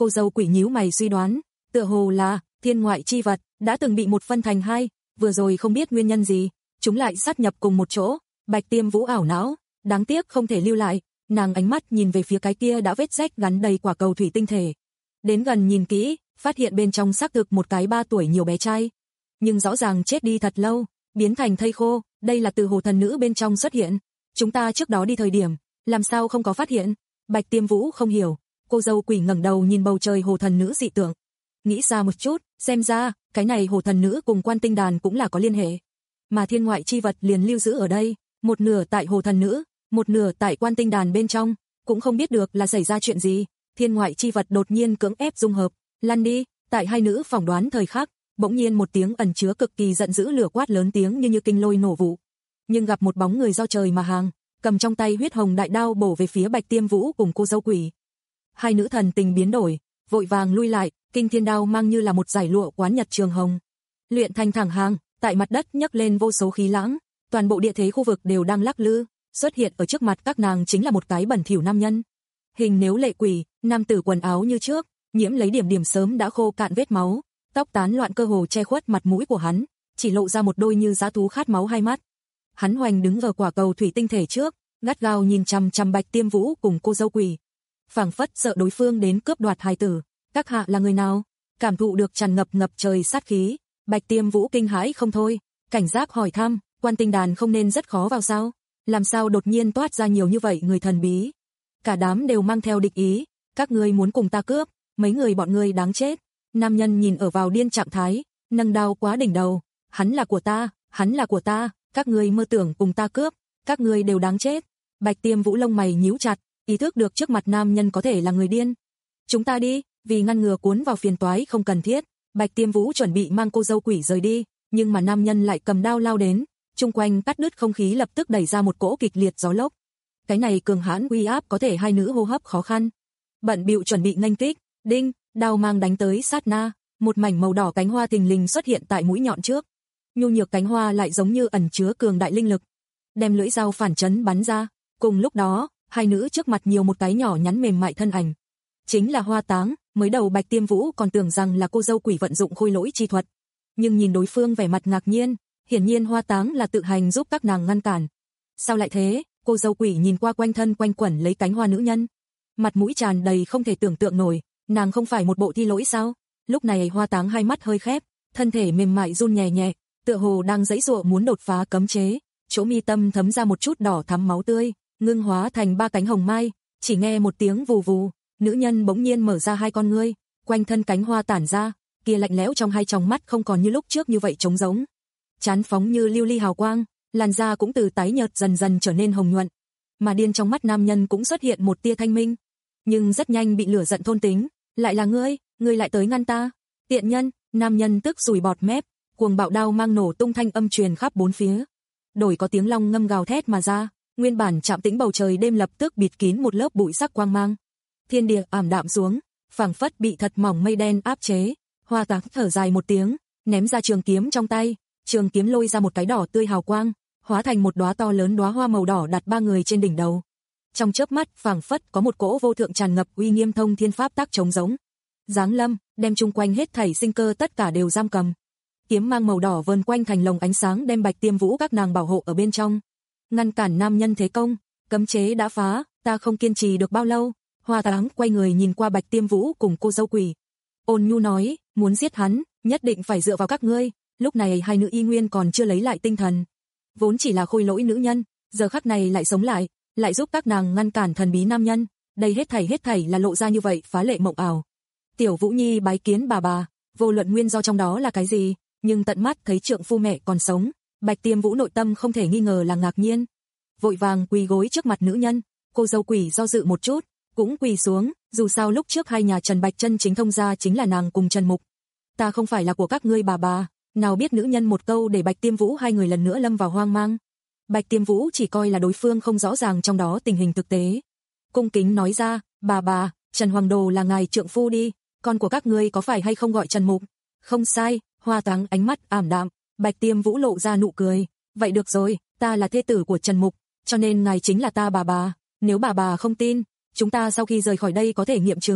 Cô dâu Quỷ nhíu mày suy đoán, tựa hồ là thiên ngoại chi vật đã từng bị một phân thành hai, vừa rồi không biết nguyên nhân gì, chúng lại sát nhập cùng một chỗ. Bạch Tiêm Vũ ảo não, đáng tiếc không thể lưu lại, nàng ánh mắt nhìn về phía cái kia đã vết rách gắn đầy quả cầu thủy tinh thể. Đến gần nhìn kỹ, phát hiện bên trong xác thực một cái ba tuổi nhiều bé trai, nhưng rõ ràng chết đi thật lâu, biến thành thây khô, đây là từ hồ thần nữ bên trong xuất hiện. Chúng ta trước đó đi thời điểm, làm sao không có phát hiện? Bạch Tiêm Vũ không hiểu, cô dâu Quỷ ngẩng đầu nhìn bầu trời hồ thần nữ dị tượng. Nghĩ xa một chút, xem ra, cái này hồ thần nữ cùng Quan Tinh Đàn cũng là có liên hệ. Mà thiên ngoại chi vật liền lưu giữ ở đây, một nửa tại hồ thần nữ, một nửa tại Quan Tinh Đàn bên trong, cũng không biết được là xảy ra chuyện gì. Thiên ngoại chi vật đột nhiên cưỡng ép dung hợp, lăn đi, tại hai nữ phỏng đoán thời khắc, bỗng nhiên một tiếng ẩn chứa cực kỳ giận dữ lửa quát lớn tiếng như như kinh lôi nổ vụ. Nhưng gặp một bóng người do trời mà hàng, cầm trong tay huyết hồng đại đao bổ về phía Bạch Tiêm Vũ cùng cô dâu Quỷ. Hai nữ thần tình biến đổi, vội vàng lui lại, kinh thiên đao mang như là một giải lụa quán nhật trường hồng. Luyện thành thẳng hàng, tại mặt đất nhấc lên vô số khí lãng, toàn bộ địa thế khu vực đều đang lắc lư, xuất hiện ở trước mặt các nàng chính là một cái bẩn thỉu nam nhân. Hình nếu lệ quỷ, nam tử quần áo như trước, nhiễm lấy điểm điểm sớm đã khô cạn vết máu, tóc tán loạn cơ hồ che khuất mặt mũi của hắn, chỉ lộ ra một đôi như dã thú khát máu hai mắt. Hắn hoành đứng ở quả cầu thủy tinh thể trước, gắt gao nhìn chằm chằm Bạch Tiêm Vũ cùng cô dâu Quỷ, phảng phất sợ đối phương đến cướp đoạt hài tử. Các hạ là người nào? Cảm thụ được tràn ngập ngập trời sát khí, Bạch Tiêm Vũ kinh hãi không thôi, cảnh giác hỏi thăm, Quan Tinh Đàn không nên rất khó vào sao? Làm sao đột nhiên toát ra nhiều như vậy người thần bí? Cả đám đều mang theo địch ý, các ngươi muốn cùng ta cướp, mấy người bọn ngươi đáng chết. Nam nhân nhìn ở vào điên trạng thái, nâng đao quá đỉnh đầu, hắn là của ta, hắn là của ta, các ngươi mơ tưởng cùng ta cướp, các ngươi đều đáng chết. Bạch Tiêm Vũ lông mày nhíu chặt, ý thức được trước mặt nam nhân có thể là người điên. Chúng ta đi, vì ngăn ngừa cuốn vào phiền toái không cần thiết, Bạch Tiêm Vũ chuẩn bị mang cô dâu Quỷ rời đi, nhưng mà nam nhân lại cầm đao lao đến, chung quanh cắt đứt không khí lập tức đẩy ra một cỗ kịch liệt gió lốc. Cái này cường hãn uy áp có thể hai nữ hô hấp khó khăn. Bận bịu chuẩn bị nghênh kích, đinh, đao mang đánh tới sát na, một mảnh màu đỏ cánh hoa thình lình xuất hiện tại mũi nhọn trước. Nhu nhược cánh hoa lại giống như ẩn chứa cường đại linh lực, đem lưỡi dao phản chấn bắn ra. Cùng lúc đó, hai nữ trước mặt nhiều một cái nhỏ nhắn mềm mại thân ảnh, chính là Hoa Táng. Mới đầu Bạch Tiêm Vũ còn tưởng rằng là cô dâu Quỷ vận dụng khôi lỗi chi thuật, nhưng nhìn đối phương vẻ mặt ngạc nhiên, hiển nhiên Hoa Táng là tự hành giúp các nàng ngăn cản. Sao lại thế? Cô dâu Quỷ nhìn qua quanh thân quanh quẩn lấy cánh hoa nữ nhân, mặt mũi tràn đầy không thể tưởng tượng nổi, nàng không phải một bộ thi lỗi sao? Lúc này Hoa Táng hai mắt hơi khép, thân thể mềm mại run nhẹ nhẹ, tựa hồ đang giãy giụa muốn đột phá cấm chế, chỗ mi tâm thấm ra một chút đỏ thắm máu tươi, ngưng hóa thành ba cánh hồng mai, chỉ nghe một tiếng vù vù, nữ nhân bỗng nhiên mở ra hai con ngươi, quanh thân cánh hoa tản ra, kia lạnh lẽo trong hai tròng mắt không còn như lúc trước như vậy trống rỗng, chán phóng như lưu ly hào quang, làn da cũng từ tái nhợt dần dần trở nên hồng nhuận, mà điên trong mắt nam nhân cũng xuất hiện một tia thanh minh, nhưng rất nhanh bị lửa giận thôn tính. Lại là ngươi, ngươi lại tới ngăn ta, tiện nhân! Nam nhân tức sùi bọt mép, cuồng bạo đao mang nổ tung thanh âm truyền khắp bốn phía, đổi có tiếng long ngâm gào thét mà ra, nguyên bản trạm tĩnh bầu trời đêm lập tức bịt kín một lớp bụi sắc quang mang, thiên địa ảm đạm xuống, phảng phất bị thật mỏng mây đen áp chế. Hoa Táng thở dài một tiếng, ném ra trường kiếm trong tay, trường kiếm lôi ra một cái đỏ tươi hào quang, hóa thành một đóa to lớn đóa hoa màu đỏ đặt ba người trên đỉnh đầu. Trong chớp mắt, phảng phất có một cỗ vô thượng tràn ngập uy nghiêm thông thiên pháp tác trống giống, giáng lâm, đem chung quanh hết thảy sinh cơ tất cả đều giam cầm. Kiếm mang màu đỏ vờn quanh thành lồng ánh sáng đem Bạch Tiêm Vũ các nàng bảo hộ ở bên trong, ngăn cản nam nhân thế công. Cấm chế đã phá, ta không kiên trì được bao lâu. Hoa Táng quay người nhìn qua Bạch Tiêm Vũ cùng cô dâu Quỷ, ôn nhu nói, muốn giết hắn, nhất định phải dựa vào các ngươi. Lúc này hai nữ y nguyên còn chưa lấy lại tinh thần, vốn chỉ là khôi lỗi nữ nhân, giờ khắc này lại sống lại, lại giúp các nàng ngăn cản thần bí nam nhân. Đây hết thảy hết thảy là lộ ra như vậy phá lệ mộng ảo. Tiểu Vũ Nhi bái kiến bà bà, vô luận nguyên do trong đó là cái gì, nhưng tận mắt thấy trượng phu mẹ còn sống, Bạch Tiêm Vũ nội tâm không thể nghi ngờ là ngạc nhiên, vội vàng quỳ gối trước mặt nữ nhân. Cô dâu Quỷ do dự một chút, cũng quỳ xuống, dù sao lúc trước hai nhà Trần Bạch chân chính thông gia chính là nàng cùng Trần Mục. Ta không phải là của các ngươi bà bà. Nào biết nữ nhân một câu để Bạch Tiêm Vũ hai người lần nữa lâm vào hoang mang. Bạch Tiêm Vũ chỉ coi là đối phương không rõ ràng trong đó tình hình thực tế, cung kính nói ra, bà bà, Trần Hoàng Đồ là ngài trượng phu đi, con của các ngươi có phải hay không gọi Trần Mục? Không sai. Hoa Táng ánh mắt ảm đạm, Bạch Tiêm Vũ lộ ra nụ cười, vậy được rồi, ta là thê tử của Trần Mục, cho nên ngài chính là ta bà bà. Nếu bà bà không tin, chúng ta sau khi rời khỏi đây có thể nghiệm chứng,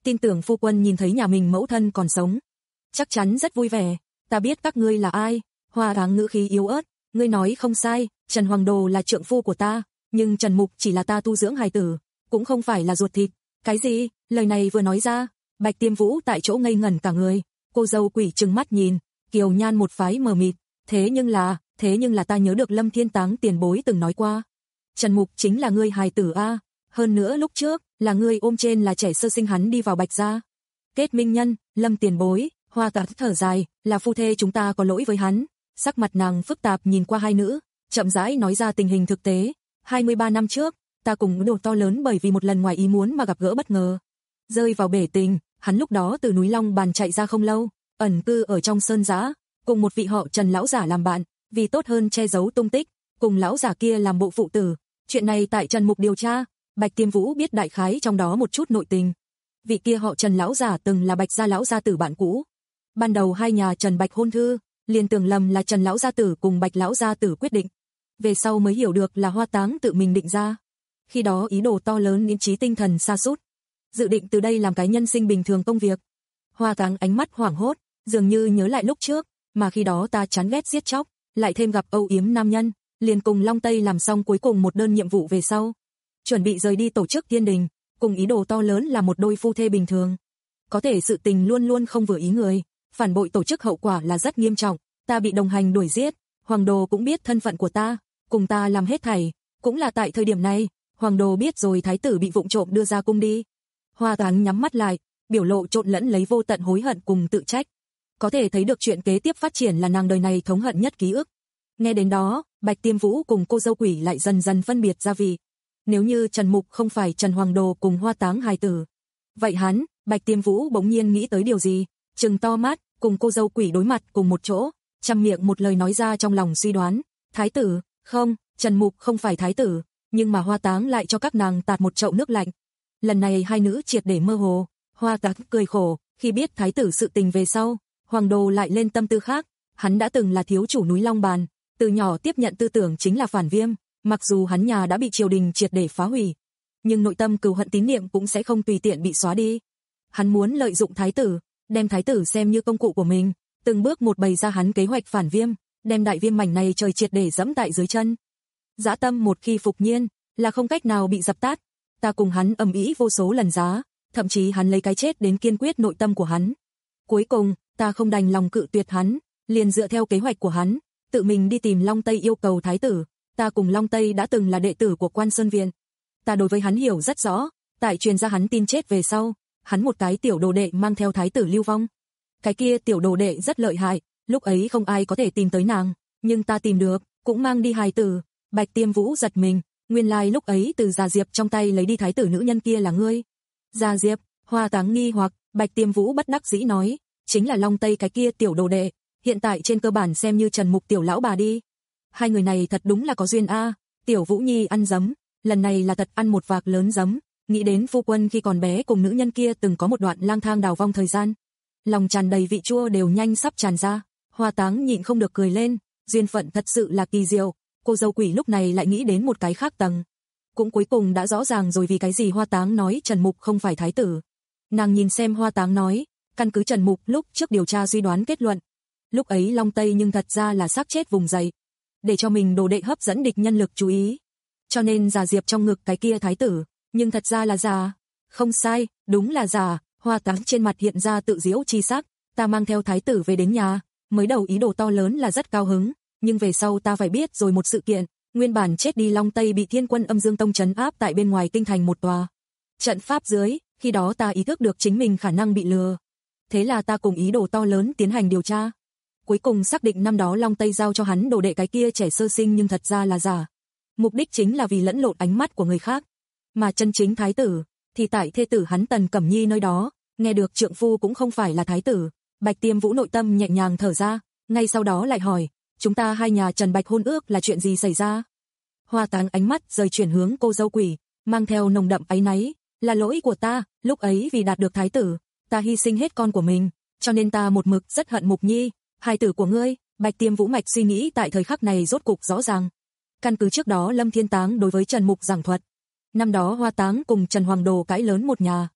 tin tưởng phu quân nhìn thấy nhà mình mẫu thân còn sống, chắc chắn rất vui vẻ. Ta biết các ngươi là ai. Hoa Táng ngữ khí yếu ớt, ngươi nói không sai, Trần Hoàng Đồ là trượng phu của ta, nhưng Trần Mục chỉ là ta tu dưỡng hài tử, cũng không phải là ruột thịt. Cái gì? Lời này vừa nói ra, Bạch Tiêm Vũ tại chỗ ngây ngẩn cả người, cô dâu Quỷ trừng mắt nhìn, kiều nhan một phái mờ mịt, thế nhưng là, thế nhưng là ta nhớ được Lâm Thiên Táng tiền bối từng nói qua, Trần Mục chính là ngươi hài tử a, hơn nữa lúc trước, là ngươi ôm trên là trẻ sơ sinh hắn đi vào Bạch gia. Kết minh nhân, Lâm tiền bối. Hoa Táng thở dài, là phu thê chúng ta có lỗi với hắn. Sắc mặt nàng phức tạp nhìn qua hai nữ, chậm rãi nói ra tình hình thực tế. hai mươi ba năm trước, ta cùng đồ to lớn bởi vì một lần ngoài ý muốn mà gặp gỡ bất ngờ, rơi vào bể tình. Hắn lúc đó từ núi Long Bàn chạy ra không lâu, ẩn cư ở trong sơn giã, cùng một vị họ Trần lão giả làm bạn, vì tốt hơn che giấu tung tích, cùng lão giả kia làm bộ phụ tử. Chuyện này tại Trần Mục điều tra, Bạch Tiêm Vũ biết đại khái trong đó một chút nội tình. Vị kia họ Trần lão giả từng là Bạch gia lão gia tử bạn cũ. Ban đầu hai nhà Trần Bạch hôn thư, liền tưởng lầm là Trần lão gia tử cùng Bạch lão gia tử quyết định. Về sau mới hiểu được là Hoa Táng tự mình định ra. Khi đó ý đồ to lớn đến trí tinh thần sa sút, dự định từ đây làm cái nhân sinh bình thường công việc. Hoa Táng ánh mắt hoảng hốt, dường như nhớ lại lúc trước, mà khi đó ta chán ghét giết chóc, lại thêm gặp âu yếm nam nhân, liền cùng Long Tây làm xong cuối cùng một đơn nhiệm vụ về sau, chuẩn bị rời đi tổ chức Thiên Đình, cùng ý đồ to lớn là một đôi phu thê bình thường. Có thể sự tình luôn luôn không vừa ý người, phản bội tổ chức hậu quả là rất nghiêm trọng, ta bị đồng hành đuổi giết, Hoàng Đồ cũng biết thân phận của ta, cùng ta làm hết thảy, cũng là tại thời điểm này, Hoàng Đồ biết rồi thái tử bị vụng trộm đưa ra cung đi. Hoa Táng nhắm mắt lại, biểu lộ trộn lẫn lấy vô tận hối hận cùng tự trách. Có thể thấy được chuyện kế tiếp phát triển là nàng đời này thống hận nhất ký ức. Nghe đến đó, Bạch Tiêm Vũ cùng cô dâu Quỷ lại dần dần phân biệt ra vị. Nếu như Trần Mục không phải Trần Hoàng Đồ cùng Hoa Táng hài tử, vậy hắn, Bạch Tiêm Vũ bỗng nhiên nghĩ tới điều gì, trừng to mắt, cùng cô dâu Quỷ đối mặt cùng một chỗ, trăm miệng một lời nói ra trong lòng suy đoán, thái tử, không, Trần Mục không phải thái tử, nhưng mà Hoa Táng lại cho các nàng tạt một chậu nước lạnh. Lần này hai nữ triệt để mơ hồ, Hoa Táng cười khổ, khi biết thái tử sự tình về sau, Hoàng Đồ lại lên tâm tư khác, hắn đã từng là thiếu chủ núi Long Bàn, từ nhỏ tiếp nhận tư tưởng chính là phản viêm, mặc dù hắn nhà đã bị triều đình triệt để phá hủy, nhưng nội tâm cừu hận tín niệm cũng sẽ không tùy tiện bị xóa đi. Hắn muốn lợi dụng thái tử, đem thái tử xem như công cụ của mình, từng bước một bày ra hắn kế hoạch phản viêm, đem đại viêm mảnh này trời triệt để dẫm tại dưới chân. Dã tâm một khi phục nhiên, là không cách nào bị dập tắt. Ta cùng hắn ầm ĩ vô số lần giá, thậm chí hắn lấy cái chết đến kiên quyết nội tâm của hắn. Cuối cùng, ta không đành lòng cự tuyệt hắn, liền dựa theo kế hoạch của hắn, tự mình đi tìm Long Tây yêu cầu thái tử. Ta cùng Long Tây đã từng là đệ tử của Quan Sơn Viện. Ta đối với hắn hiểu rất rõ, tại truyền ra hắn tin chết về sau, hắn một cái tiểu đồ đệ mang theo thái tử lưu vong. Cái kia tiểu đồ đệ rất lợi hại, lúc ấy không ai có thể tìm tới nàng, nhưng ta tìm được, cũng mang đi hài tử. Bạch Tiêm Vũ giật mình, nguyên lai lúc ấy từ Già Diệp trong tay lấy đi thái tử nữ nhân kia là ngươi. Già Diệp, Hoa Táng nghi hoặc, Bạch Tiêm Vũ bất đắc dĩ nói, chính là Long Tây cái kia tiểu đồ đệ, hiện tại trên cơ bản xem như Trần Mục tiểu lão bà đi. Hai người này thật đúng là có duyên a. Tiểu Vũ Nhi ăn giấm, lần này là thật ăn một vạc lớn giấm, nghĩ đến phu quân khi còn bé cùng nữ nhân kia từng có một đoạn lang thang đào vong thời gian, lòng tràn đầy vị chua đều nhanh sắp tràn ra. Hoa Táng nhịn không được cười lên, duyên phận thật sự là kỳ diệu. Cô dâu Quỷ lúc này lại nghĩ đến một cái khác tầng, cũng cuối cùng đã rõ ràng rồi vì cái gì Hoa Táng nói Trần Mục không phải thái tử. Nàng nhìn xem Hoa Táng nói, căn cứ Trần Mục lúc trước điều tra suy đoán kết luận, lúc ấy Long Tây nhưng thật ra là xác chết vùng dậy, để cho mình đồ đệ hấp dẫn địch nhân lực chú ý. Cho nên Già Diệp trong ngực cái kia thái tử, nhưng thật ra là già. Không sai, đúng là già. Hoa Táng trên mặt hiện ra tự giễu chi sắc, ta mang theo thái tử về đến nhà, mới đầu ý đồ to lớn là rất cao hứng, nhưng về sau ta phải biết rồi một sự kiện, nguyên bản chết đi Long Tây bị Thiên Quân Âm Dương Tông trấn áp tại bên ngoài kinh thành một tòa trận pháp dưới, khi đó ta ý thức được chính mình khả năng bị lừa. Thế là ta cùng ý đồ to lớn tiến hành điều tra. Cuối cùng xác định năm đó Long Tây giao cho hắn đồ đệ cái kia trẻ sơ sinh nhưng thật ra là giả. Mục đích chính là vì lẫn lộn ánh mắt của người khác. Mà chân chính thái tử, thì tại thê tử hắn Tần Cẩm Nhi nơi đó, nghe được trượng phu cũng không phải là thái tử. Bạch Tiêm Vũ nội tâm nhẹ nhàng thở ra, ngay sau đó lại hỏi, chúng ta hai nhà Trần Bạch hôn ước là chuyện gì xảy ra? Hoa Táng ánh mắt rời chuyển hướng cô dâu Quỷ, mang theo nồng đậm áy náy, là lỗi của ta, lúc ấy vì đạt được thái tử, ta hy sinh hết con của mình, cho nên ta một mực rất hận Mục Nhi, hài tử của ngươi. Bạch Tiêm Vũ mạch suy nghĩ tại thời khắc này rốt cục rõ ràng. Căn cứ trước đó Lâm Thiên Táng đối với Trần Mục giảng thuật, năm đó Hoa Táng cùng Trần Hoàng Đồ cãi lớn một nhà,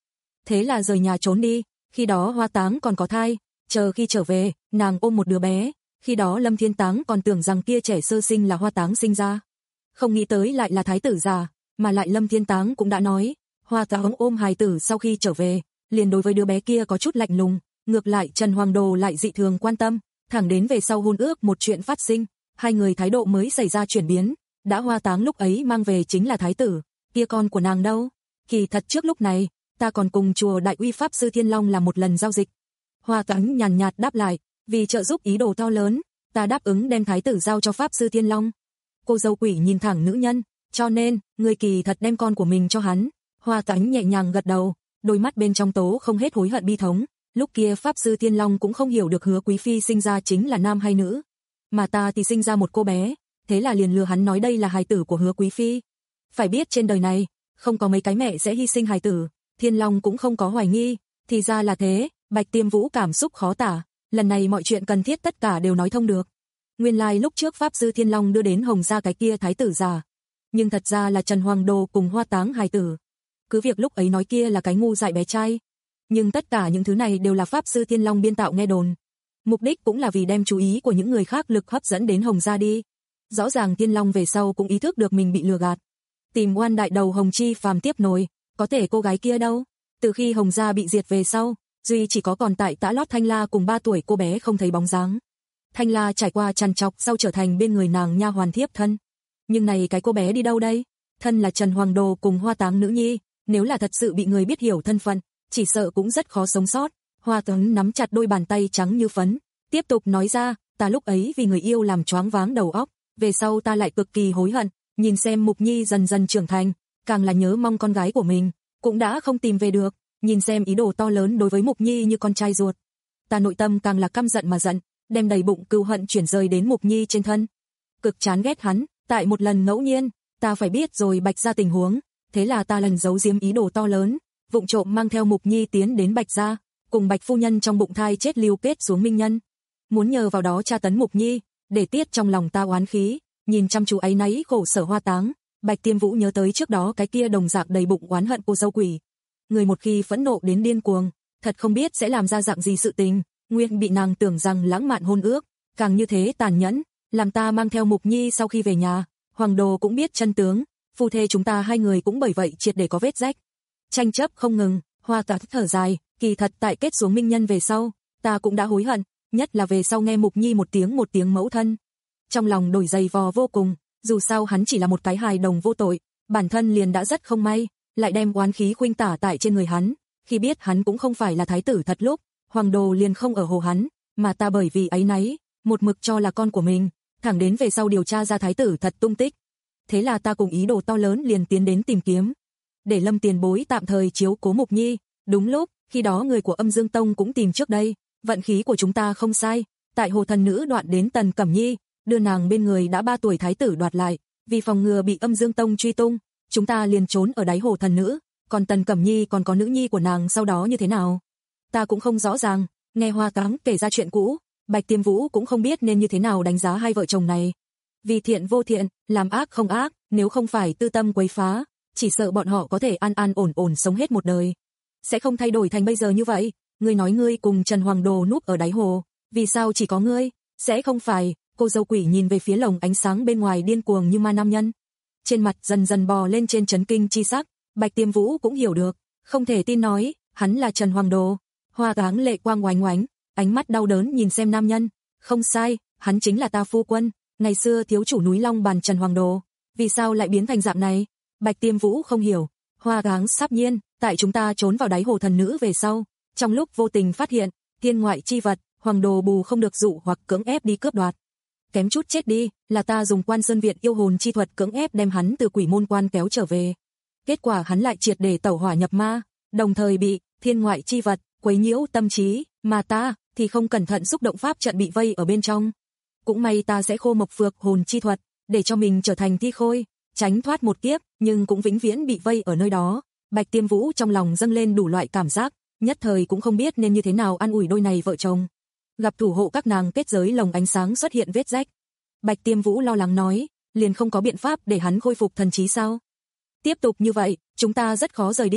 thế là rời nhà trốn đi, khi đó Hoa Táng còn có thai, chờ khi trở về, nàng ôm một đứa bé, khi đó Lâm Thiên Táng còn tưởng rằng kia trẻ sơ sinh là Hoa Táng sinh ra. Không nghĩ tới lại là thái tử già, mà lại Lâm Thiên Táng cũng đã nói, Hoa Táng ôm hài tử sau khi trở về, liền đối với đứa bé kia có chút lạnh lùng, ngược lại Trần Hoàng Đồ lại dị thường quan tâm, thẳng đến về sau hôn ước một chuyện phát sinh, hai người thái độ mới xảy ra chuyển biến, đã Hoa Táng lúc ấy mang về chính là thái tử, kia con của nàng đâu? Kỳ thật trước lúc này, ta còn cùng chùa Đại Uy Pháp Sư Thiên Long làm một lần giao dịch. Hoa Táng nhàn nhạt đáp lại, vì trợ giúp ý đồ to lớn, ta đáp ứng đem thái tử giao cho Pháp Sư Thiên Long. Cô dâu quỷ nhìn thẳng nữ nhân, cho nên, người kỳ thật đem con của mình cho hắn. Hoa Táng nhẹ nhàng gật đầu, đôi mắt bên trong tố không hết hối hận bi thống, lúc kia Pháp Sư Thiên Long cũng không hiểu được Hứa Quý Phi sinh ra chính là nam hay nữ, mà ta thì sinh ra một cô bé, thế là liền lừa hắn nói đây là hài tử của Hứa Quý Phi. Phải biết trên đời này, không có mấy cái mẹ sẽ hy sinh hài tử, Thiên Long cũng không có hoài nghi, thì ra là thế, Bạch Tiêm Vũ cảm xúc khó tả, lần này mọi chuyện cần thiết tất cả đều nói thông được. Nguyên lai like lúc trước Pháp Sư Thiên Long đưa đến Hồng gia cái kia thái tử già, nhưng thật ra là Trần Hoàng Đồ cùng Hoa Táng hài tử. Cứ việc lúc ấy nói kia là cái ngu dại bé trai, nhưng tất cả những thứ này đều là Pháp Sư Thiên Long biên tạo nghe đồn. Mục đích cũng là vì đem chú ý của những người khác lực hấp dẫn đến Hồng gia đi. Rõ ràng Thiên Long về sau cũng ý thức được mình bị lừa gạt. Tìm oan đại đầu Hồng Chi Phàm tiếp nối, có thể cô gái kia đâu? Từ khi Hồng gia bị diệt về sau, duy chỉ có còn tại Tã Lót Thanh La cùng ba tuổi cô bé không thấy bóng dáng. Thanh La trải qua trằn trọc sau trở thành bên người nàng nha hoàn thiếp thân. Nhưng này cái cô bé đi đâu đây? Thân là Trần Hoàng Đồ cùng Hoa Táng nữ nhi, nếu là thật sự bị người biết hiểu thân phận, chỉ sợ cũng rất khó sống sót. Hoa Táng nắm chặt đôi bàn tay trắng như phấn, tiếp tục nói ra, ta lúc ấy vì người yêu làm choáng váng đầu óc, về sau ta lại cực kỳ hối hận, nhìn xem Mục Nhi dần dần trưởng thành, càng là nhớ mong con gái của mình, cũng đã không tìm về được, nhìn xem ý đồ to lớn đối với Mục Nhi như con trai ruột. Ta nội tâm càng là căm giận mà giận, đem đầy bụng cừu hận chuyển rời đến Mục Nhi trên thân. Cực chán ghét hắn, tại một lần ngẫu nhiên, ta phải biết rồi Bạch gia tình huống, thế là ta lần giấu giếm ý đồ to lớn, vụng trộm mang theo Mục Nhi tiến đến Bạch gia, cùng Bạch phu nhân trong bụng thai chết lưu kết xuống minh nhân. Muốn nhờ vào đó tra tấn Mục Nhi, để tiết trong lòng ta oán khí, nhìn chăm chú áy náy khổ sở Hoa Táng, Bạch Tiêm Vũ nhớ tới trước đó cái kia đồng dạng đầy bụng oán hận cô dâu quỷ. Người một khi phẫn nộ đến điên cuồng, thật không biết sẽ làm ra dạng gì sự tình, nguyên bị nàng tưởng rằng lãng mạn hôn ước, càng như thế tàn nhẫn, làm ta mang theo Mục Nhi sau khi về nhà, Hoàng Đồ cũng biết chân tướng, phu thê chúng ta hai người cũng bởi vậy triệt để có vết rách. Tranh chấp không ngừng, Hoa Táng thở dài, kỳ thật tại kết xuống minh nhân về sau, ta cũng đã hối hận, nhất là về sau nghe Mục Nhi một tiếng một tiếng mẫu thân. Trong lòng đổi dày vò vô cùng, dù sao hắn chỉ là một cái hài đồng vô tội, bản thân liền đã rất không may, lại đem oán khí khuynh tả tại trên người hắn, khi biết hắn cũng không phải là thái tử thật lúc, Hoàng Đồ liền không ở hồ hắn, mà ta bởi vì áy náy, một mực cho là con của mình, thẳng đến về sau điều tra ra thái tử thật tung tích. Thế là ta cùng ý đồ to lớn liền tiến đến tìm kiếm, để Lâm tiền bối tạm thời chiếu cố Mục Nhi. Đúng lúc, khi đó người của Âm Dương Tông cũng tìm trước đây, vận khí của chúng ta không sai, tại hồ thần nữ đoạn đến Tần Cẩm Nhi, đưa nàng bên người đã ba tuổi thái tử đoạt lại, vì phòng ngừa bị Âm Dương Tông truy tung, chúng ta liền trốn ở đáy hồ thần nữ, còn Tần Cẩm Nhi còn có nữ nhi của nàng sau đó như thế nào? Ta cũng không rõ ràng, nghe Hoa Táng kể ra chuyện cũ, Bạch Tiêm Vũ cũng không biết nên như thế nào đánh giá hai vợ chồng này. Vì thiện vô thiện, làm ác không ác, nếu không phải tư tâm quấy phá, chỉ sợ bọn họ có thể an an ổn ổn sống hết một đời. Sẽ không thay đổi thành bây giờ như vậy, ngươi nói ngươi cùng Trần Hoàng Đồ núp ở đáy hồ, vì sao chỉ có ngươi? Sẽ không phải, cô dâu quỷ nhìn về phía lồng ánh sáng bên ngoài điên cuồng như ma nam nhân. Trên mặt dần dần bò lên trên chấn kinh chi sắc, Bạch Tiêm Vũ cũng hiểu được, không thể tin nói, hắn là Trần Hoàng Đồ. Hoa Táng lệ quang oánh oánh, ánh mắt đau đớn nhìn xem nam nhân, không sai, hắn chính là ta phu quân, ngày xưa thiếu chủ núi Long Bàn Trần Hoàng Đồ, vì sao lại biến thành dạng này? Bạch Tiêm Vũ không hiểu. Hoa Táng sắp nhiên, tại chúng ta trốn vào đáy hồ thần nữ về sau, trong lúc vô tình phát hiện, thiên ngoại chi vật, Hoàng Đồ bù không được dụ hoặc cưỡng ép đi cướp đoạt. Kém chút chết đi, là ta dùng Quan Sơn Viện yêu hồn chi thuật cưỡng ép đem hắn từ quỷ môn quan kéo trở về. Kết quả hắn lại triệt để tẩu hỏa nhập ma, đồng thời bị thiên ngoại chi vật quấy nhiễu tâm trí, mà ta thì không cẩn thận xúc động pháp trận bị vây ở bên trong. Cũng may ta sẽ khô mộc phược hồn chi thuật, để cho mình trở thành thi khôi, tránh thoát một kiếp, nhưng cũng vĩnh viễn bị vây ở nơi đó. Bạch Tiêm Vũ trong lòng dâng lên đủ loại cảm giác, nhất thời cũng không biết nên như thế nào an ủi đôi này vợ chồng. Gặp thủ hộ các nàng kết giới lồng ánh sáng xuất hiện vết rách. Bạch Tiêm Vũ lo lắng nói, liền không có biện pháp để hắn khôi phục thần trí sao? Tiếp tục như vậy, chúng ta rất khó rời đi,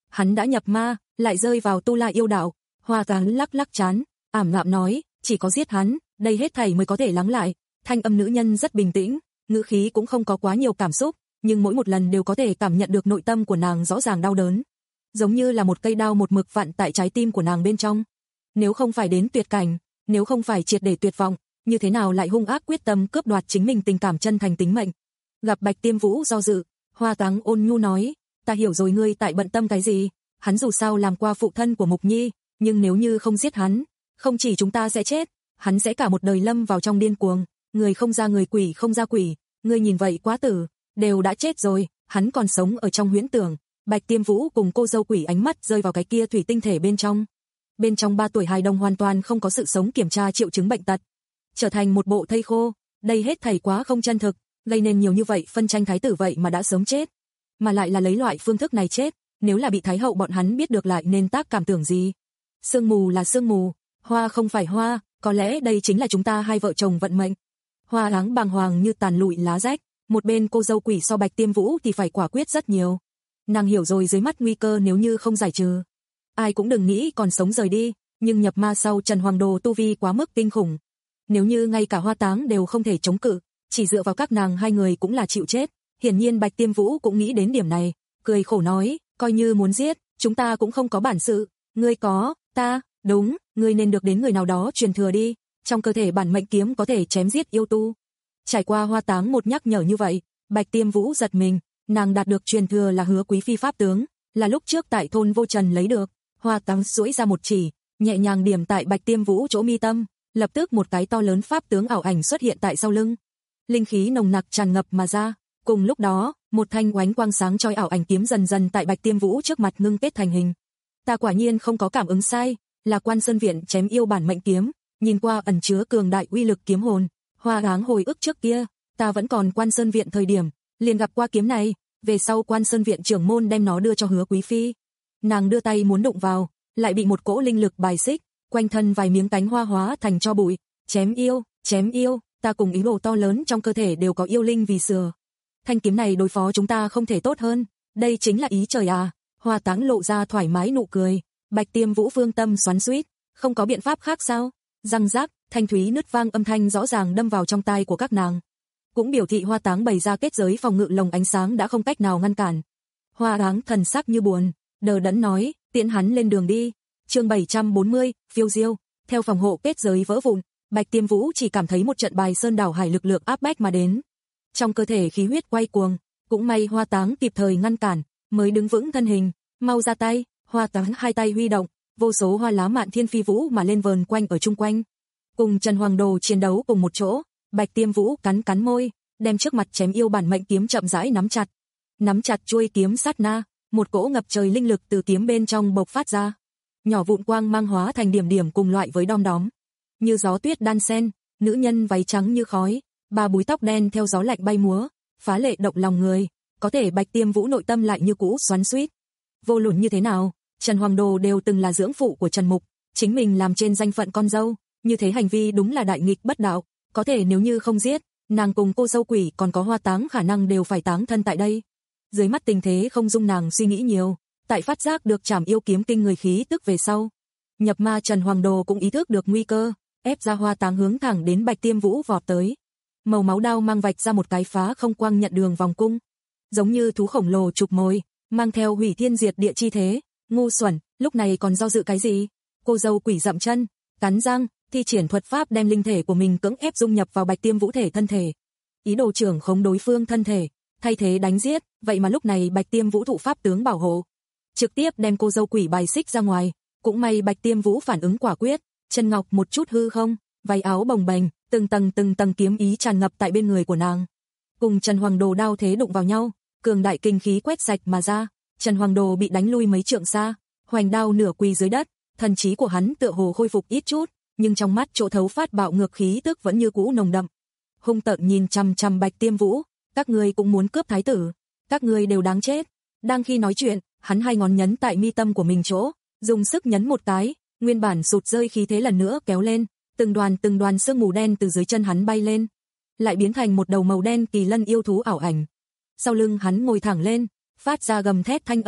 hắn đã nhập ma, lại rơi vào tu la yêu đạo. Hoa Táng lắc lắc trán, ảm đạm nói, chỉ có giết hắn, đây hết thảy mới có thể lắng lại. Thanh âm nữ nhân rất bình tĩnh, ngữ khí cũng không có quá nhiều cảm xúc, nhưng mỗi một lần đều có thể cảm nhận được nội tâm của nàng rõ ràng đau đớn, giống như là một cây đao một mực vặn tại trái tim của nàng bên trong. Nếu không phải đến tuyệt cảnh, nếu không phải triệt để tuyệt vọng, như thế nào lại hung ác quyết tâm cướp đoạt chính mình tình cảm chân thành tính mệnh. Gặp Bạch Tiêm Vũ do dự, Hoa Táng ôn nhu nói, ta hiểu rồi ngươi tại bận tâm cái gì, hắn dù sao làm qua phụ thân của Mục Nhi, nhưng nếu như không giết hắn, không chỉ chúng ta sẽ chết, hắn sẽ cả một đời lâm vào trong điên cuồng, người không ra người quỷ không ra quỷ, ngươi nhìn vậy quá tử, đều đã chết rồi, hắn còn sống ở trong huyễn tưởng. Bạch Tiêm Vũ cùng cô dâu quỷ ánh mắt rơi vào cái kia thủy tinh thể bên trong. Bên trong ba tuổi hài đồng hoàn toàn không có sự sống kiểm tra triệu chứng bệnh tật, trở thành một bộ thây khô, đây hết thảy quá không chân thực, gây nên nhiều như vậy phân tranh thái tử vậy mà đã sớm chết, mà lại là lấy loại phương thức này chết, nếu là bị thái hậu bọn hắn biết được lại nên tác cảm tưởng gì. Sương mù là sương mù, hoa không phải hoa, có lẽ đây chính là chúng ta hai vợ chồng vận mệnh. Hoa áng bàng hoàng như tàn lụi lá rách, một bên cô dâu quỷ so Bạch Tiêm Vũ thì phải quả quyết rất nhiều. Nàng hiểu rồi dưới mắt nguy cơ nếu như không giải trừ, ai cũng đừng nghĩ còn sống rời đi, nhưng nhập ma sau Trần Hoàng Đồ tu vi quá mức kinh khủng. Nếu như ngay cả Hoa Táng đều không thể chống cự, chỉ dựa vào các nàng hai người cũng là chịu chết. Hiển nhiên Bạch Tiêm Vũ cũng nghĩ đến điểm này, cười khổ nói, coi như muốn giết, chúng ta cũng không có bản sự, ngươi có, ta, đúng, ngươi nên được đến người nào đó truyền thừa đi, trong cơ thể bản mệnh kiếm có thể chém giết yêu tu. Trải qua Hoa Táng một nhắc nhở như vậy, Bạch Tiêm Vũ giật mình, nàng đạt được truyền thừa là Hứa Quý phi pháp tướng, là lúc trước tại thôn Vô Trần lấy được. Hoa Táng duỗi ra một chỉ, nhẹ nhàng điểm tại Bạch Tiêm Vũ chỗ mi tâm, lập tức một cái to lớn pháp tướng ảo ảnh xuất hiện tại sau lưng. Linh khí nồng nặc tràn ngập mà ra, cùng lúc đó, một thanh oánh quang sáng chói ảo ảnh kiếm dần dần tại Bạch Tiêm Vũ trước mặt ngưng kết thành hình. Ta quả nhiên không có cảm ứng sai, là Quan Sơn Viện chém yêu bản mệnh kiếm, nhìn qua ẩn chứa cường đại uy lực kiếm hồn. Hoa áng hồi ức trước kia, ta vẫn còn Quan Sơn Viện thời điểm, liền gặp qua kiếm này, về sau Quan Sơn Viện trưởng môn đem nó đưa cho Hứa Quý phi. Nàng đưa tay muốn đụng vào, lại bị một cỗ linh lực bài xích, quanh thân vài miếng cánh hoa hóa thành tro bụi. Chém yêu, chém yêu, ta cùng ý đồ to lớn trong cơ thể đều có yêu linh vì sửa. Thanh kiếm này đối phó chúng ta không thể tốt hơn, đây chính là ý trời à. Hoa Táng lộ ra thoải mái nụ cười. Bạch Tiêm Vũ phương tâm xoắn xuýt, không có biện pháp khác sao? Răng rác, thanh thúy nứt vang âm thanh rõ ràng đâm vào trong tai của các nàng, cũng biểu thị Hoa Táng bày ra kết giới phòng ngự lồng ánh sáng đã không cách nào ngăn cản. Hoa áng thần sắc như buồn, đờ đẫn nói, tiễn hắn lên đường đi. Chương bảy trăm bốn mươi, phiêu diêu. Theo phòng hộ kết giới vỡ vụn, Bạch Tiêm Vũ chỉ cảm thấy một trận bài sơn đảo hải lực lượng áp bách mà đến, trong cơ thể khí huyết quay cuồng, cũng may Hoa Táng kịp thời ngăn cản, mới đứng vững thân hình. Mau ra tay. Hoa Táng hai tay huy động, vô số hoa lá mạn thiên phi vũ mà lên vờn quanh ở chung quanh, cùng Trần Hoàng Đồ chiến đấu cùng một chỗ. Bạch Tiêm Vũ cắn cắn môi, đem trước mặt chém yêu bản mệnh kiếm chậm rãi nắm chặt. Nắm chặt chuôi kiếm sát na, một cỗ ngập trời linh lực từ kiếm bên trong bộc phát ra, nhỏ vụn quang mang hóa thành điểm điểm cùng loại với đom đóm, như gió tuyết đan sen. Nữ nhân váy trắng như khói, ba búi tóc đen theo gió lạnh bay múa, phá lệ động lòng người. Có thể Bạch Tiêm Vũ nội tâm lại như cũ xoắn xuýt. Vô luận như thế nào, Trần Hoàng Đồ đều từng là dưỡng phụ của Trần Mục, chính mình làm trên danh phận con dâu, như thế hành vi đúng là đại nghịch bất đạo. Có thể nếu như không giết, nàng cùng cô dâu quỷ còn có Hoa Táng khả năng đều phải táng thân tại đây. Dưới mắt tình thế không dung nàng suy nghĩ nhiều, tại phát giác được trảm yêu kiếm kinh người khí tức về sau, nhập ma Trần Hoàng Đồ cũng ý thức được nguy cơ, ép ra Hoa Táng hướng thẳng đến Bạch Tiêm Vũ vọt tới. Màu máu đao mang vạch ra một cái phá không quang nhận đường vòng cung, giống như thú khổng lồ chụp mồi, mang theo hủy thiên diệt địa chi thế. Ngu xuẩn, lúc này còn do dự cái gì? Cô dâu quỷ dậm chân, cắn răng, thi triển thuật pháp đem linh thể của mình cưỡng ép dung nhập vào Bạch Tiêm Vũ thể thân thể, ý đồ trưởng khống đối phương thân thể, thay thế đánh giết. Vậy mà lúc này Bạch Tiêm Vũ thụ pháp tướng bảo hộ, trực tiếp đem cô dâu quỷ bài xích ra ngoài. Cũng may Bạch Tiêm Vũ phản ứng quả quyết, chân ngọc một chút hư không, váy áo bồng bềnh, từng tầng từng tầng kiếm ý tràn ngập tại bên người của nàng, cùng Trần Hoàng Đồ đao thế đụng vào nhau, cường đại kinh khí quét sạch mà ra. Trần Hoàng Đồ bị đánh lui mấy trượng xa, hoành đao nửa quỳ dưới đất, thần trí của hắn tựa hồ khôi phục ít chút, nhưng trong mắt chỗ thấu phát bạo ngược khí tức vẫn như cũ nồng đậm. Hung tợn nhìn chằm chằm Bạch Tiêm Vũ, các ngươi cũng muốn cướp thái tử, các ngươi đều đáng chết. Đang khi nói chuyện, hắn hai ngón nhấn tại mi tâm của mình chỗ, dùng sức nhấn một cái, nguyên bản sụt rơi khí thế lần nữa kéo lên, từng đoàn từng đoàn sương mù đen từ dưới chân hắn bay lên, lại biến thành một đầu màu đen kỳ lân yêu thú ảo ảnh. Sau lưng hắn ngồi thẳng lên, phát ra gầm thét thanh âm,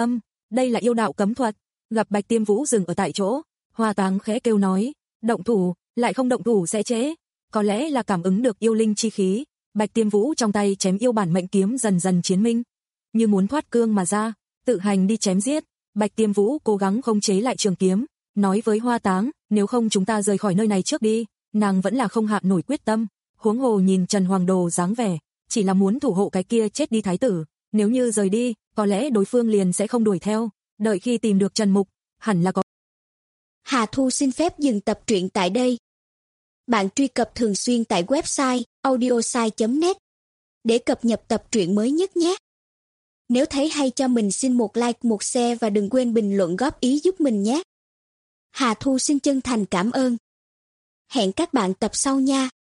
đây là yêu đạo cấm thuật. Gặp Bạch Tiêm Vũ dừng ở tại chỗ, Hoa Táng khẽ kêu nói, động thủ, lại không động thủ sẽ trễ. Có lẽ là cảm ứng được yêu linh chi khí, Bạch Tiêm Vũ trong tay chém yêu bản mệnh kiếm dần dần chiến minh, như muốn thoát cương mà ra, tự hành đi chém giết. Bạch Tiêm Vũ cố gắng khống chế lại trường kiếm, nói với Hoa Táng, nếu không chúng ta rời khỏi nơi này trước đi. Nàng vẫn là không hạ nổi quyết tâm, huống hồ nhìn Trần Hoàng Đồ dáng vẻ, chỉ là muốn thủ hộ cái kia chết đi thái tử, nếu như rời đi, có lẽ đối phương liền sẽ không đuổi theo, đợi khi tìm được Trần Mục, hẳn là có. Hà Thu xin phép dừng tập truyện tại đây. Bạn truy cập thường xuyên tại website audiosai chấm net để cập nhật tập truyện mới nhất nhé. Nếu thấy hay cho mình xin một like, một share và đừng quên bình luận góp ý giúp mình nhé. Hà Thu xin chân thành cảm ơn. Hẹn các bạn tập sau nha.